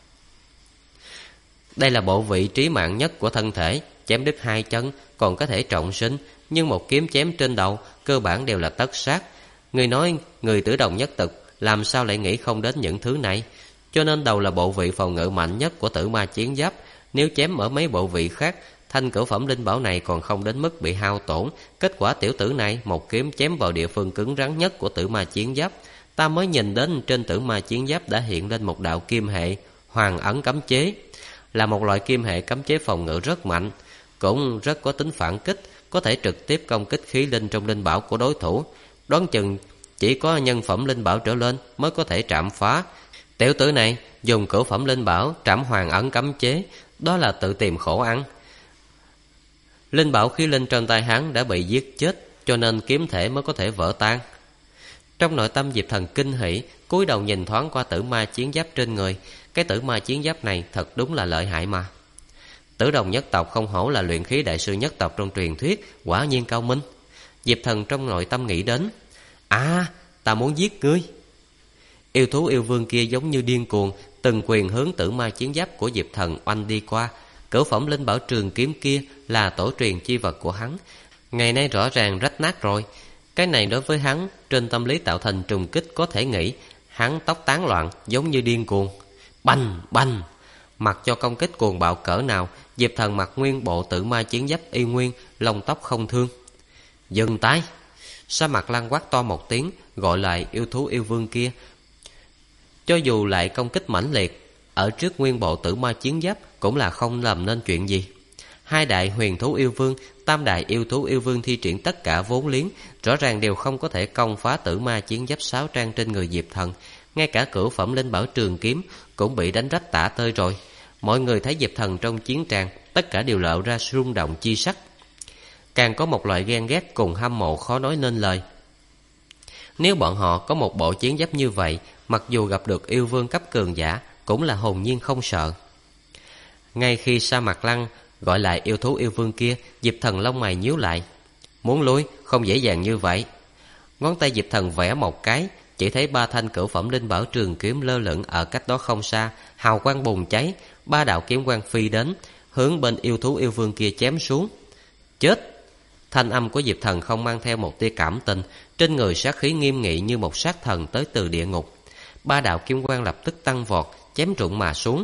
Đây là bộ vị trí mạng nhất của thân thể, chém đứt hai chân còn có thể trọng sinh, nhưng một kiếm chém trên đầu cơ bản đều là tất sát. Người nói người tử đồng nhất tộc làm sao lại nghĩ không đến những thứ này? Cho nên đầu là bộ vị phòng ngự mạnh nhất của tử ma chiến giáp. Nếu chém ở mấy bộ vị khác, thanh cửu phẩm linh bảo này còn không đến mức bị hao tổn. Kết quả tiểu tử này một kiếm chém vào địa phương cứng rắn nhất của tử ma chiến giáp. Ta mới nhìn đến trên tử ma chiến giáp đã hiện lên một đạo kim hệ hoàng ấn cấm chế, là một loại kim hệ cấm chế phòng ngự rất mạnh, cũng rất có tính phản kích, có thể trực tiếp công kích khí linh trong linh bảo của đối thủ. Đoán chừng chỉ có nhân phẩm linh bảo trở lên mới có thể trảm phá. Tiểu tử này dùng cửu phẩm linh bảo trảm hoàng ấn cấm chế, đó là tự tìm khổ ăn. Linh bảo khí linh trên tay hắn đã bị giết chết, cho nên kiếm thể mới có thể vỡ tan. Trong nội tâm Diệp Thần kinh hỉ, cúi đầu nhìn thoáng qua tử ma chiến giáp trên người. Cái tử ma chiến giáp này thật đúng là lợi hại mà. Tử đồng nhất tộc không hổ là luyện khí đại sư nhất tộc trong truyền thuyết, quả nhiên cao minh. Diệp Thần trong nội tâm nghĩ đến. Ta muốn giết ngươi. Yêu thú yêu vương kia giống như điên cuồng, từng quyền hướng tử ma chiến giáp của Diệp Thần oanh đi qua. Cửu phẩm linh bảo trường kiếm kia là tổ truyền chi vật của hắn, ngày nay rõ ràng rách nát rồi. Cái này đối với hắn trên tâm lý tạo thành trùng kích, có thể nghĩ hắn tóc tán loạn giống như điên cuồng. Bành bành, mặc cho công kích cuồng bạo cỡ nào, Diệp Thần mặc nguyên bộ tử ma chiến giáp y nguyên, lông tóc không thương. Dừng tay! Sa Mạc Lăng quát to một tiếng, gọi lại yêu thú yêu vương kia. Cho dù lại công kích mãnh liệt, ở trước nguyên bộ tử ma chiến giáp cũng là không làm nên chuyện gì. Hai đại huyền thú yêu vương, tam đại yêu thú yêu vương thi triển tất cả vốn liếng, rõ ràng đều không có thể công phá tử ma chiến giáp sáu trang trên người Diệp Thần. Ngay cả cửu phẩm linh bảo trường kiếm cũng bị đánh rách tả tơi rồi. Mọi người thấy Diệp Thần trong chiến tràng, tất cả đều lộ ra rung động chi sắc. Càng có một loại ghen ghét cùng hâm mộ khó nói nên lời. Nếu bọn họ có một bộ chiến giáp như vậy, mặc dù gặp được yêu vương cấp cường giả, cũng là hồn nhiên không sợ. Ngay khi Sa Mạc Lăng gọi lại yêu thú yêu vương kia, Diệp Thần lông mày nhíu lại. Muốn lui không dễ dàng như vậy. Ngón tay Diệp Thần vẽ một cái, chỉ thấy ba thanh cửu phẩm linh bảo trường kiếm lơ lửng ở cách đó không xa, hào quang bùng cháy, ba đạo kiếm quang phi đến, hướng bên yêu thú yêu vương kia chém xuống. Chết! Thanh âm của Diệp Thần không mang theo một tia cảm tình, trên người sát khí nghiêm nghị như một sát thần tới từ địa ngục. Ba đạo kiếm quang lập tức tăng vọt, chém rụng mà xuống.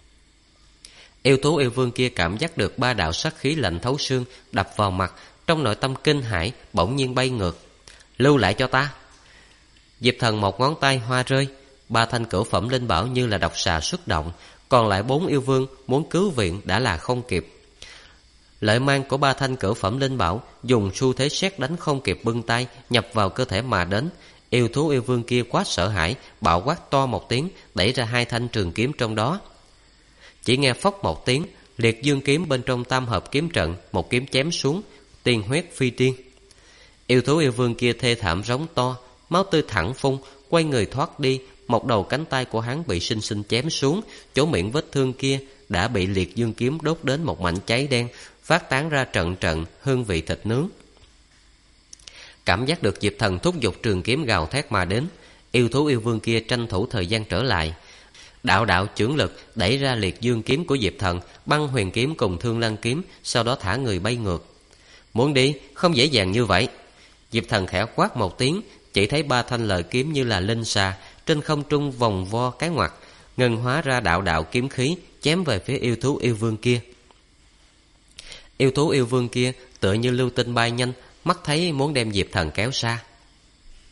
Yêu thú yêu vương kia cảm giác được ba đạo sát khí lạnh thấu xương đập vào mặt, trong nội tâm kinh hãi bỗng nhiên bay ngược. Lưu lại cho ta! Diệp Thần một ngón tay hoa rơi, ba thanh cửu phẩm linh bảo như là độc xà xuất động, còn lại bốn yêu vương muốn cứu viện đã là không kịp. Lợi mang của ba thanh cửu phẩm linh bảo dùng xu thế sét đánh không kịp bưng tay nhập vào cơ thể mà đến. Yêu thú yêu vương kia quá sợ hãi, bạo quát to một tiếng, đẩy ra hai thanh trường kiếm trong đó. Chỉ nghe phốc một tiếng, liệt dương kiếm bên trong tam hợp kiếm trận, một kiếm chém xuống, tiên huyết phi tiên. Yêu thú yêu vương kia thê thảm rống to, máu tươi thẳng phun, quay người thoát đi. Một đầu cánh tay của hắn bị sinh sinh chém xuống, chỗ miệng vết thương kia đã bị liệt dương kiếm đốt đến một mảnh cháy đen, phát tán ra trận trận hương vị thịt nướng. Cảm giác được Diệp Thần thúc giục trường kiếm gào thét mà đến, yêu thú yêu vương kia tranh thủ thời gian trở lại. Đạo đạo chưởng lực đẩy ra liệt dương kiếm của Diệp Thần, băng huyền kiếm cùng thương lăng kiếm, sau đó thả người bay ngược. Muốn đi không dễ dàng như vậy. Diệp Thần khẽ quát một tiếng, chỉ thấy ba thanh lợi kiếm như là linh xà trên không trung vòng vo cái ngoặt, ngân hóa ra đạo đạo kiếm khí chém về phía yêu thú yêu vương kia. Yêu thú yêu vương kia tựa như lưu tinh bay nhanh, mắt thấy muốn đem Diệp Thần kéo xa.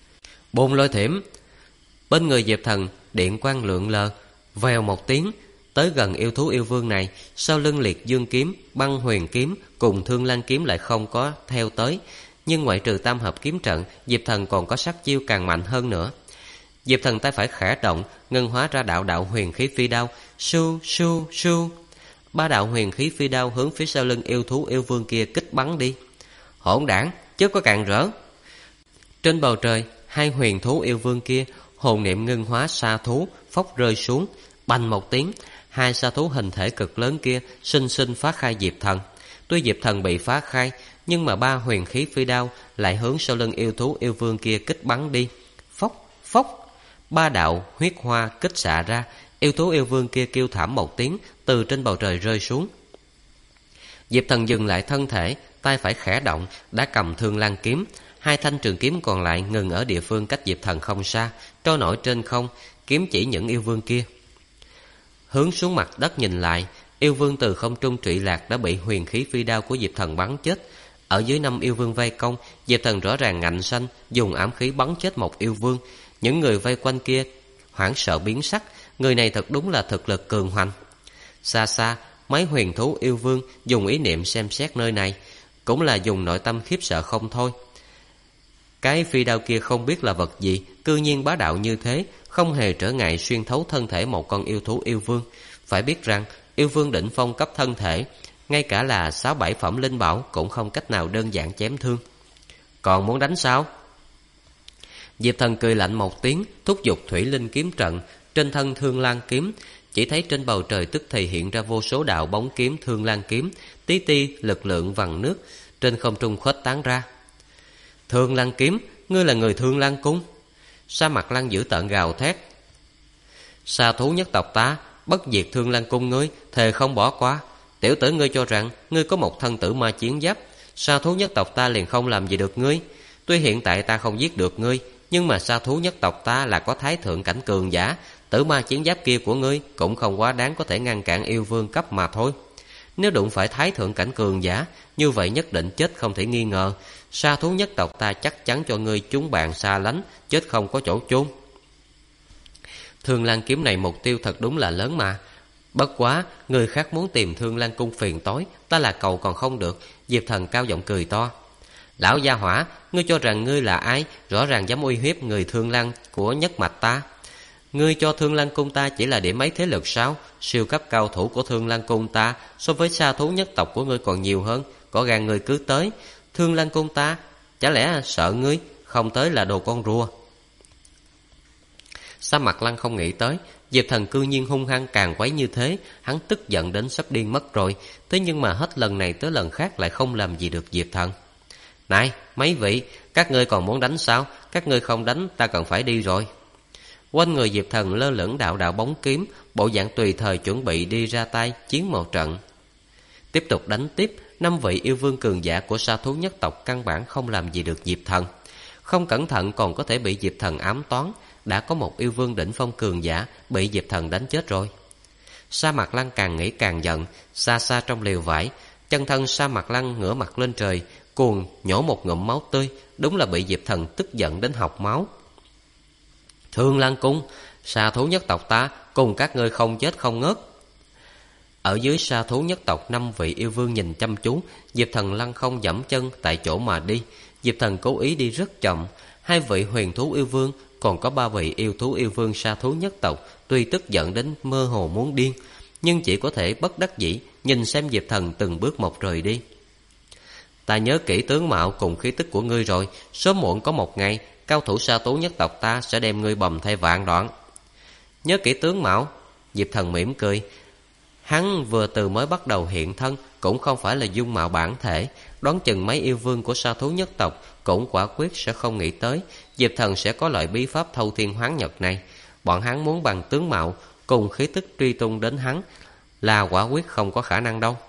Bồn lôi thiểm! Bên người Diệp Thần điện quang lượn lờ, vèo một tiếng, Tới gần yêu thú yêu vương này, sau lưng Liệt Dương kiếm, Băng Huyền kiếm cùng Thương Lan kiếm lại không có theo tới. Nhưng ngoại trừ tam hợp kiếm trận, Diệp Thần còn có sát chiêu càng mạnh hơn nữa. Diệp Thần tay phải khẽ động, ngưng hóa ra đạo đạo huyền khí phi đao, su su su. 3 đạo huyền khí phi đao hướng phía sau lưng yêu thú yêu vương kia kích bắn đi. Hỗn đản, chớ có càn rỡ. Trên bầu trời, 2 huyền thú yêu vương kia hồn niệm ngưng hóa sa thú phốc rơi xuống, bành một tiếng, 2 sa thú hình thể cực lớn kia sinh sinh phá khai Diệp Thần. Tuy Diệp Thần bị phá khai, nhưng mà 3 huyền khí phi đao lại hướng sau lưng yêu thú yêu vương kia kích bắn đi. Phốc phốc, 3 đạo huyết hoa kích xạ ra, yêu thú yêu vương kia kêu thảm một tiếng, từ trên bầu trời rơi xuống. Diệp Thần dừng lại thân thể, tay phải khẽ động, đã cầm Thương Lan kiếm. 2 thanh trường kiếm còn lại ngừng ở địa phương cách Diệp Thần không xa, trôi nổi trên không, kiếm chỉ những yêu vương kia. Hướng xuống mặt đất nhìn lại, yêu vương từ không trung trụy lạc đã bị huyền khí phi đao của Diệp Thần bắn chết. Ở dưới 5 yêu vương vây công, Diệp Thần rõ ràng ngạnh xanh dùng ám khí bắn chết một yêu vương. Những người vây quanh kia hoảng sợ biến sắc, người này thật đúng là thực lực cường hoành. Xa xa, mấy huyền thú yêu vương dùng ý niệm xem xét nơi này, cũng là dùng nội tâm khiếp sợ không thôi. Cái phi đao kia không biết là vật gì, cư nhiên bá đạo như thế, không hề trở ngại xuyên thấu thân thể một con yêu thú yêu vương. Phải biết rằng, yêu vương đỉnh phong cấp thân thể, ngay cả là 6-7 phẩm linh bảo cũng không cách nào đơn giản chém thương. Còn muốn đánh sao? Diệp Thần cười lạnh một tiếng, thúc giục thủy linh kiếm trận trên thân Thương Lan kiếm. Chỉ thấy trên bầu trời tức thì hiện ra vô số đạo bóng kiếm Thương Lan kiếm, tí ti lực lượng vằn nước trên không trung khuếch tán ra. Thương Lan kiếm, ngươi là người Thương Lan cung? Sa Mạc Lăng dữ tợn gào thét. Sa thú nhất tộc ta bất diệt Thương Lan cung ngươi, thề không bỏ qua. Tiểu tử ngươi cho rằng ngươi có một thân tử ma chiến giáp, sa thú nhất tộc ta liền không làm gì được ngươi. Tuy hiện tại ta không giết được ngươi, nhưng mà sa thú nhất tộc ta là có thái thượng cảnh cường giả, tử ma chiến giáp kia của ngươi cũng không quá đáng có thể ngăn cản yêu vương cấp mà thôi. Nếu đụng phải thái thượng cảnh cường giả, như vậy nhất định chết không thể nghi ngờ. Sa thú nhất tộc ta chắc chắn cho ngươi chúng bạn xa lánh, chết không có chỗ chôn. Thương Lan kiếm này mục tiêu thật đúng là lớn mà. Bất quá, người khác muốn tìm Thương Lan cung phiền tối, ta là cầu còn không được. Diệp Thần cao giọng cười to. Lão gia hỏa, ngươi cho rằng ngươi là ai, rõ ràng dám uy hiếp người Thương Lan của nhất mạch ta. Ngươi cho Thương Lan cung ta chỉ là điểm mấy thế lực sao? Siêu cấp cao thủ của Thương Lan cung ta so với sa thú nhất tộc của ngươi còn nhiều hơn. Có gan ngươi cứ tới. Thương Lan cung ta chả lẽ sợ ngươi, không tới là đồ con rùa. Sa Mạc Lăng không nghĩ tới Diệp Thần cư nhiên hung hăng càng quấy như thế, hắn tức giận đến sắp điên mất rồi. Thế nhưng mà hết lần này tới lần khác lại không làm gì được Diệp Thần. Này mấy vị, các ngươi còn muốn đánh sao? Các ngươi không đánh ta cần phải đi rồi. Quanh người Diệp Thần lơ lửng đạo đạo bóng kiếm, bộ dạng tùy thời chuẩn bị đi ra tay chiến một trận. Tiếp tục đánh tiếp, 5 vị yêu vương cường giả của sa thú nhất tộc căn bản không làm gì được Diệp Thần. Không cẩn thận còn có thể bị Diệp Thần ám toán. Đã có một yêu vương đỉnh phong cường giả bị Diệp Thần đánh chết rồi. Sa Mạc Lăng càng nghĩ càng giận. Xa xa trong lều vải, chân thân Sa Mạc Lăng ngửa mặt lên trời, cuồng nhổ một ngụm máu tươi. Đúng là bị Diệp Thần tức giận đến học máu. Thương Lan cung, sa thú nhất tộc ta cùng các ngươi không chết không ngớt. Ở dưới sa thú nhất tộc 5 vị yêu vương nhìn chăm chú, Diệp Thần lăng không dẫm chân tại chỗ mà đi. Diệp Thần cố ý đi rất chậm. 2 vị huyền thú yêu vương, còn có 3 vị yêu thú yêu vương sa thú nhất tộc, tuy tức giận đến mơ hồ muốn điên, nhưng chỉ có thể bất đắc dĩ nhìn xem Diệp Thần từng bước một rời đi. Ta nhớ kỹ tướng mạo cùng khí tức của ngươi rồi, sớm muộn có một ngày cao thủ sa thú nhất tộc ta sẽ đem ngươi bầm thay vạn đoạn. Nhớ kỹ tướng mạo? Diệp Thần mỉm cười. Hắn vừa từ mới bắt đầu hiện thân, cũng không phải là dung mạo bản thể. Đoán chừng mấy yêu vương của sa thú nhất tộc cũng quả quyết sẽ không nghĩ tới Diệp Thần sẽ có loại bí pháp thâu thiên hoán nhật này. Bọn hắn muốn bằng tướng mạo cùng khí tức truy tung đến hắn là quả quyết không có khả năng đâu.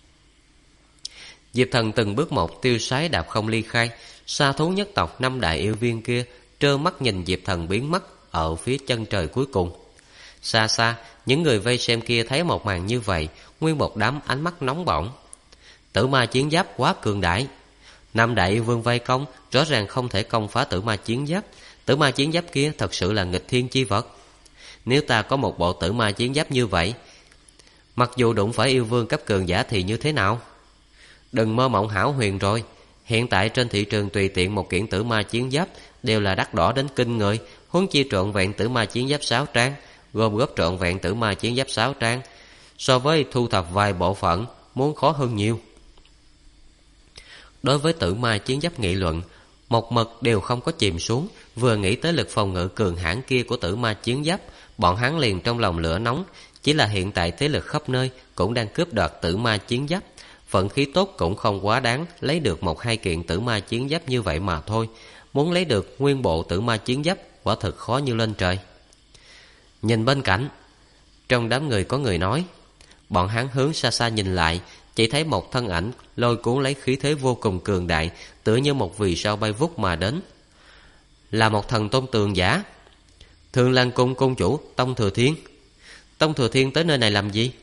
Diệp Thần từng bước một tiêu sái đạp không ly khai. Sa thú nhất tộc 5 đại yêu viên kia trơ mắt nhìn Diệp Thần biến mất ở phía chân trời cuối cùng. Xa xa, những người vây xem kia thấy một màn như vậy, nguyên một đám ánh mắt nóng bỏng. Tử ma chiến giáp quá cường đại. 5 đại yêu vương vây công, rõ ràng không thể công phá tử ma chiến giáp. Tử ma chiến giáp kia thật sự là nghịch thiên chi vật. Nếu ta có một bộ tử ma chiến giáp như vậy, Mặc dù đụng phải yêu vương cấp cường giả thì như thế nào? Đừng mơ mộng hão huyền rồi. Hiện tại trên thị trường tùy tiện một kiện tử ma chiến giáp đều là đắt đỏ đến kinh người, huống chi trọn vẹn tử ma chiến giáp 6 trang, gồm góp trọn vẹn tử ma chiến giáp 6 trang, so với thu thập vài bộ phận muốn khó hơn nhiều. Đối với tử ma chiến giáp nghị luận, một mực đều không có chìm xuống. Vừa nghĩ tới lực phòng ngự cường hãn kia của tử ma chiến giáp, bọn hắn liền trong lòng lửa nóng. Chỉ là hiện tại thế lực khắp nơi cũng đang cướp đoạt tử ma chiến giáp, vận khí tốt cũng không quá đáng lấy được 1-2 kiện tử ma chiến giáp như vậy mà thôi. Muốn lấy được nguyên bộ tử ma chiến giáp quả thực khó như lên trời. Nhìn bên cạnh, trong đám người có người nói. Bọn hắn hướng xa xa nhìn lại, chỉ thấy một thân ảnh lôi cuốn lấy khí thế vô cùng cường đại, tựa như một vì sao bay vút mà đến. Là một thần tôn tường giả. Thương Lan Cung cung chủ Tông Thừa Thiên. Tông Thừa Thiên tới nơi này làm gì?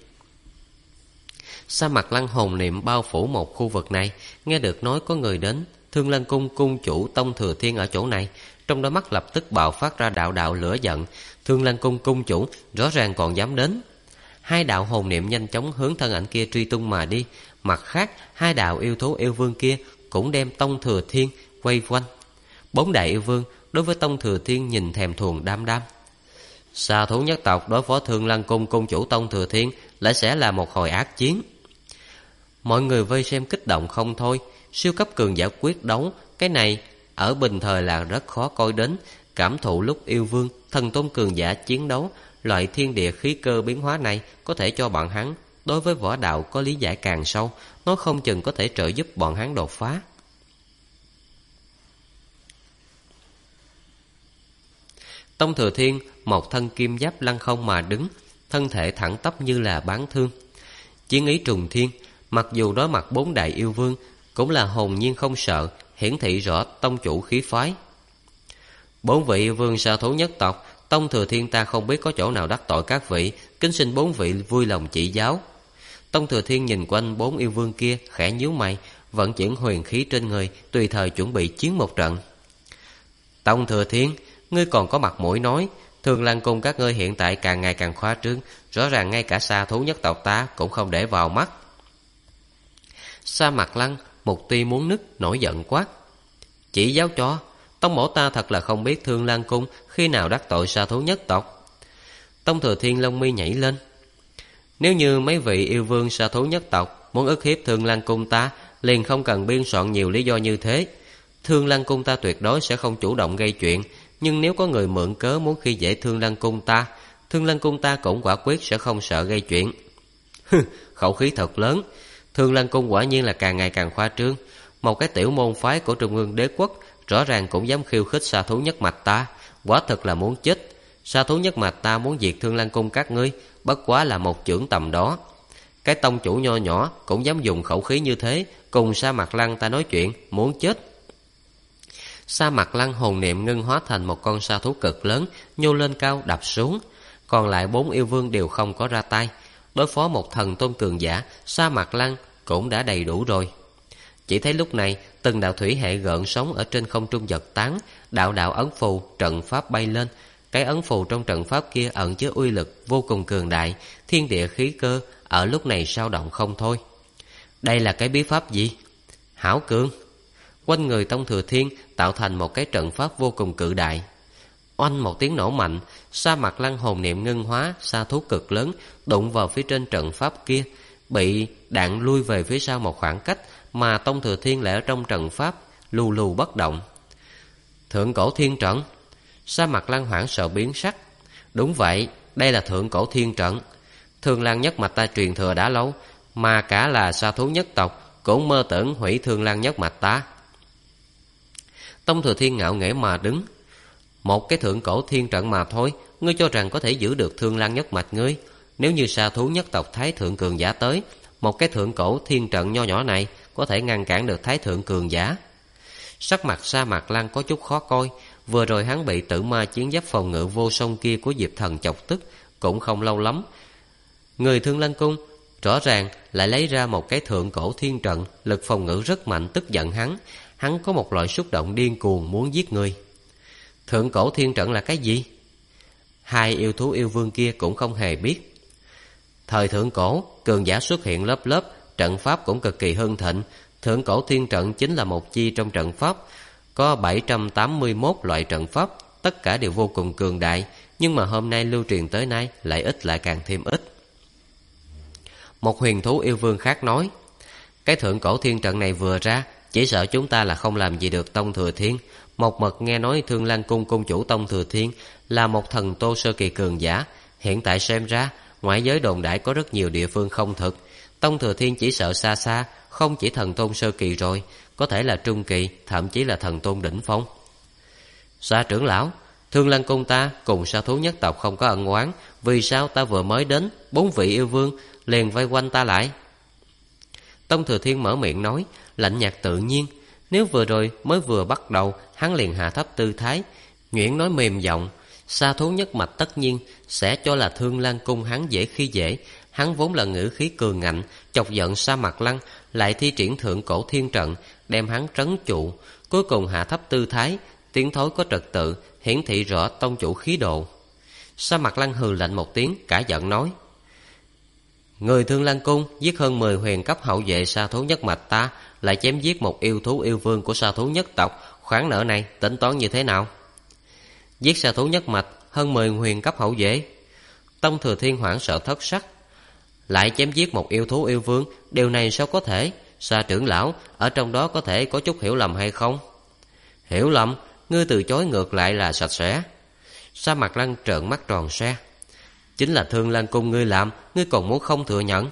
Sa mạc lăng hồn niệm bao phủ một khu vực này, nghe được nói có người đến. Thương Lan Cung cung chủ Tông Thừa Thiên ở chỗ này, trong đôi mắt lập tức bạo phát ra đạo đạo lửa giận. Thương Lan Cung cung chủ rõ ràng còn dám đến. Hai đạo hồn niệm nhanh chóng hướng thân ảnh kia truy tung mà đi. Mặt khác, hai đạo yêu thú yêu vương kia cũng đem Tông Thừa Thiên quay quanh. 4 đại yêu vương đối với Tông Thừa Thiên nhìn thèm thuồng đam đam. Xà thú nhất tộc đối phó Thương Lan Cung cung chủ Tông Thừa Thiên lại sẽ là một hồi ác chiến. Mọi người vây xem kích động không thôi. Siêu cấp cường giả quyết đấu, cái này ở bình thời là rất khó coi đến. Cảm thụ lúc yêu vương, thần tôn cường giả chiến đấu, loại thiên địa khí cơ biến hóa này có thể cho bọn hắn đối với võ đạo có lý giải càng sâu, nó không chừng có thể trợ giúp bọn hắn đột phá. Tông Thừa Thiên một thân kim giáp lăng không mà đứng, thân thể thẳng tắp như là bán thương. Chiến ý trùng thiên, mặc dù đối mặt 4 đại yêu vương cũng là hồn nhiên không sợ, hiển thị rõ tông chủ khí phái. 4 vị yêu vương sa thú nhất tộc, Tông Thừa Thiên ta không biết có chỗ nào đắc tội các vị, kính xin 4 vị vui lòng chỉ giáo. Tông Thừa Thiên nhìn quanh 4 yêu vương kia, khẽ nhíu mày, vận chuyển huyền khí trên người, tùy thời chuẩn bị chiến một trận. Tông Thừa Thiên, ngươi còn có mặt mũi nói, Thương Lan Cung các ngươi hiện tại càng ngày càng khoa trương, rõ ràng ngay cả sa thú nhất tộc ta cũng không để vào mắt. Sa Mạc Lăng một tuy muốn nứt, nổi giận quát. Chỉ giáo cho, tông mẫu ta thật là không biết Thương Lan Cung khi nào đắc tội sa thú nhất tộc. Tông Thừa Thiên lông mi nhảy lên. Nếu như mấy vị yêu vương sa thú nhất tộc muốn ức hiếp Thương Lan Cung ta, liền không cần biên soạn nhiều lý do như thế. Thương Lan Cung ta tuyệt đối sẽ không chủ động gây chuyện, nhưng nếu có người mượn cớ muốn khi dễ Thương Lan Cung ta, Thương Lan Cung ta cũng quả quyết sẽ không sợ gây chuyện. Khẩu khí thật lớn. Thương Lan Cung quả nhiên là càng ngày càng khoa trương. Một cái tiểu môn phái của Trung ương đế quốc rõ ràng cũng dám khiêu khích sa thú nhất mạch ta, quả thực là muốn chết. Sa thú nhất mạch ta muốn diệt Thương Lan Cung các ngươi, bất quá là một chưởng tầm đó. Cái tông chủ nho nhỏ cũng dám dùng khẩu khí như thế cùng Sa Mạc Lăng ta nói chuyện, muốn chết. Sa Mạc Lăng hồn niệm ngưng hóa thành một con sa thú cực lớn, nhô lên cao đập xuống. Còn lại 4 yêu vương đều không có ra tay. Đối phó một thần tôn cường giả, Sa Mạc Lăng cũng đã đầy đủ rồi. Chỉ thấy lúc này từng đạo thủy hệ gợn sóng ở trên không trung giật tán, đạo đạo ấn phù trận pháp bay lên. Cái ấn phù trong trận pháp kia ẩn chứa uy lực vô cùng cường đại, thiên địa khí cơ ở lúc này sao động không thôi. Đây là cái bí pháp gì? Hảo cường. Quanh người Tông Thừa Thiên tạo thành một cái trận pháp vô cùng cự đại. Oanh một tiếng nổ mạnh, Sa Mạc Lăng hồn niệm ngưng hóa sa thú cực lớn đụng vào phía trên trận pháp kia, bị đạn lui về phía sau một khoảng cách, mà Tông Thừa Thiên lại ở trong trận pháp lù lù bất động. Thượng cổ thiên trận. Sa Mạc Lăng hoảng sợ biến sắc. Đúng vậy, đây là thượng cổ thiên trận. Thương Lan nhất mạch ta truyền thừa đã lâu, mà cả là sa thú nhất tộc cũng mơ tưởng hủy Thương Lan nhất mạch ta. Tông Thừa Thiên ngạo nghễ mà đứng. Một cái thượng cổ thiên trận mà thôi, ngươi cho rằng có thể giữ được Thương Lan nhất mạch ngươi? Nếu như sa thú nhất tộc Thái thượng cường giả tới, một cái thượng cổ thiên trận nho nhỏ này có thể ngăn cản được Thái thượng cường giả? Sắc mặt Sa Mạc Lăng có chút khó coi. Vừa rồi hắn bị tử ma chiến giáp phòng ngự vô song kia của Diệp Thần chọc tức cũng không lâu lắm. Người Thương Lan Cung rõ ràng lại lấy ra một cái thượng cổ thiên trận, lực phòng ngự rất mạnh, tức giận hắn có một loại xúc động điên cuồng muốn giết người. Thượng cổ thiên trận là cái gì? Hai yêu thú yêu vương kia cũng không hề biết. Thời thượng cổ, cường giả xuất hiện lớp lớp, trận pháp cũng cực kỳ hưng thịnh. Thượng cổ thiên trận chính là một chi trong trận pháp, có 781 loại trận pháp, tất cả đều vô cùng cường đại, nhưng mà hôm nay lưu truyền tới nay lại ít lại càng thêm ít. Một huyền thú yêu vương khác nói, cái thượng cổ thiên trận này vừa ra, chỉ sợ chúng ta là không làm gì được Tông Thừa Thiên. Một mật nghe nói Thương Lan Cung cung chủ Tông Thừa Thiên là một thần tô sơ kỳ cường giả. Hiện tại xem ra, ngoại giới đồn đại có rất nhiều địa phương không thực. Tông Thừa Thiên chỉ sợ xa xa, không chỉ thần tôn sơ kỳ rồi, có thể là trung kỳ, thậm chí là thần tôn đỉnh phong. Sa trưởng lão, Thương Lan Cung ta cùng Sa thú nhất tộc không có ân oán, vì sao ta vừa mới đến, 4 vị yêu vương liền vây quanh ta lại? Tông Thừa Thiên mở miệng nói, lạnh nhạt tự nhiên. Nếu vừa rồi mới vừa bắt đầu, hắn liền hạ thấp tư thái, nhuyễn nói mềm giọng. Sa thú nhất mạch tất nhiên sẽ cho là Thương Lan Cung hắn dễ khi dễ. Hắn vốn là ngữ khí cường ngạnh, chọc giận Sa Mạc Lăng, lại thi triển thượng cổ thiên trận, đem hắn trấn trụ. Cuối cùng hạ thấp tư thái, tiếng thối có trật tự, hiển thị rõ tông chủ khí độ. Sa Mạc Lăng hừ lạnh một tiếng, cả giận nói, người Thương Lan Cung giết hơn 10 huyền cấp hậu vệ Sa thú nhất mạch ta, lại chém giết một yêu thú yêu vương của Sa thú nhất tộc, khoản nợ này tính toán như thế nào? Giết Sa thú nhất mạch hơn 10 huyền cấp hậu vệ? Tông Thừa Thiên hoảng sợ thất sắc. Lại chém giết một yêu thú yêu vương, điều này sao có thể? Sa trưởng lão, ở trong đó có thể có chút hiểu lầm hay không? Hiểu lầm? Ngươi từ chối ngược lại là sạch sẽ. Sa Mạc Lăng trợn mắt tròn xoe. Chính là Thương Lan Cung ngươi làm, ngươi còn muốn không thừa nhận?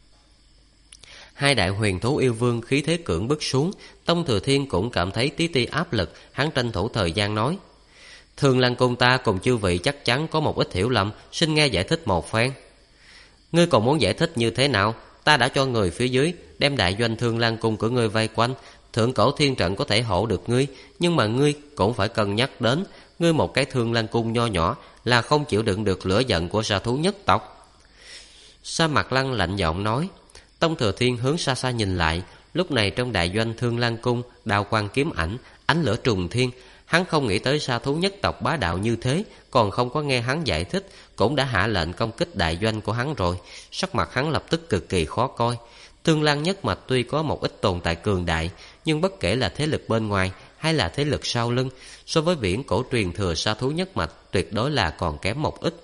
Hai đại huyền thú yêu vương khí thế cưỡng bức xuống. Tông Thừa Thiên cũng cảm thấy tí ti áp lực. Hắn tranh thủ thời gian nói, Thương Lan Cung ta cùng chư vị chắc chắn có một ít hiểu lầm, xin nghe giải thích một phen. Ngươi còn muốn giải thích như thế nào? Ta đã cho người phía dưới đem đại doanh Thương Lan Cung của ngươi vây quanh. Thượng cổ thiên trận có thể hộ được ngươi, nhưng mà ngươi cũng phải cân nhắc đến, ngươi một cái Thương Lan Cung nho nhỏ là không chịu đựng được lửa giận của Sa thú nhất tộc. Sa Mạc Lăng lạnh giọng nói. Tông Thừa Thiên hướng xa xa nhìn lại. Lúc này trong đại doanh Thương Lan Cung, đao quang kiếm ảnh, ánh lửa trùng thiên. Hắn không nghĩ tới Sa thú nhất tộc bá đạo như thế, còn không có nghe hắn giải thích, cũng đã hạ lệnh công kích đại doanh của hắn rồi. Sắc mặt hắn lập tức cực kỳ khó coi. Thương Lan nhất mạch tuy có một ít tồn tại cường đại, nhưng bất kể là thế lực bên ngoài hay là thế lực sau lưng, so với viễn cổ truyền thừa Sa thú nhất mạch tuyệt đối là còn kém một ít.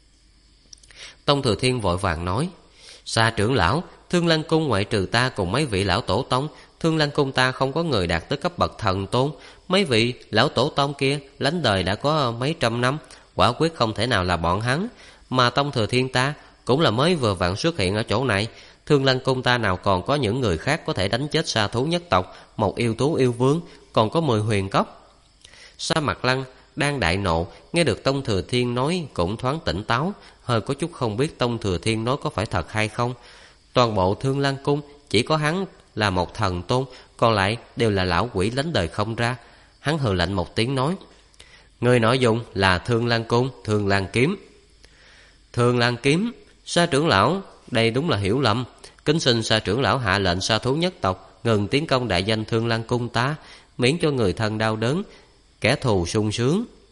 Tông Thừa Thiên vội vàng nói, Sa trưởng lão, Thương Lan Cung ngoại trừ ta cùng mấy vị lão tổ tông, Thương Lan Cung ta không có người đạt tới cấp bậc thần tôn. Mấy vị lão tổ tông kia lánh đời đã có mấy trăm năm, quả quyết không thể nào là bọn hắn. Mà Tông Thừa Thiên ta cũng là mới vừa vặn xuất hiện ở chỗ này. Thương Lan Cung ta nào còn có những người khác có thể đánh chết Sa thú nhất tộc, một yêu thú yêu vương, còn có 10 huyền cốc. Sa Mạc Lăng đang đại nộ, nghe được Tông Thừa Thiên nói cũng thoáng tỉnh táo, hơi có chút không biết Tông Thừa Thiên nói có phải thật hay không. Toàn bộ Thương Lan Cung chỉ có hắn là một thần tôn, còn lại đều là lão quỷ lánh đời không ra. Hắn hừ lạnh một tiếng nói, người nội dung là Thương Lan Cung, Thương Lan Kiếm. Thương Lan Kiếm? Sa trưởng lão, đây đúng là hiểu lầm. Kính xin Sa trưởng lão hạ lệnh Sa thú nhất tộc ngừng tiến công đại danh Thương Lan Cung ta, miễn cho người thân đau đớn, kẻ thù sung sướng.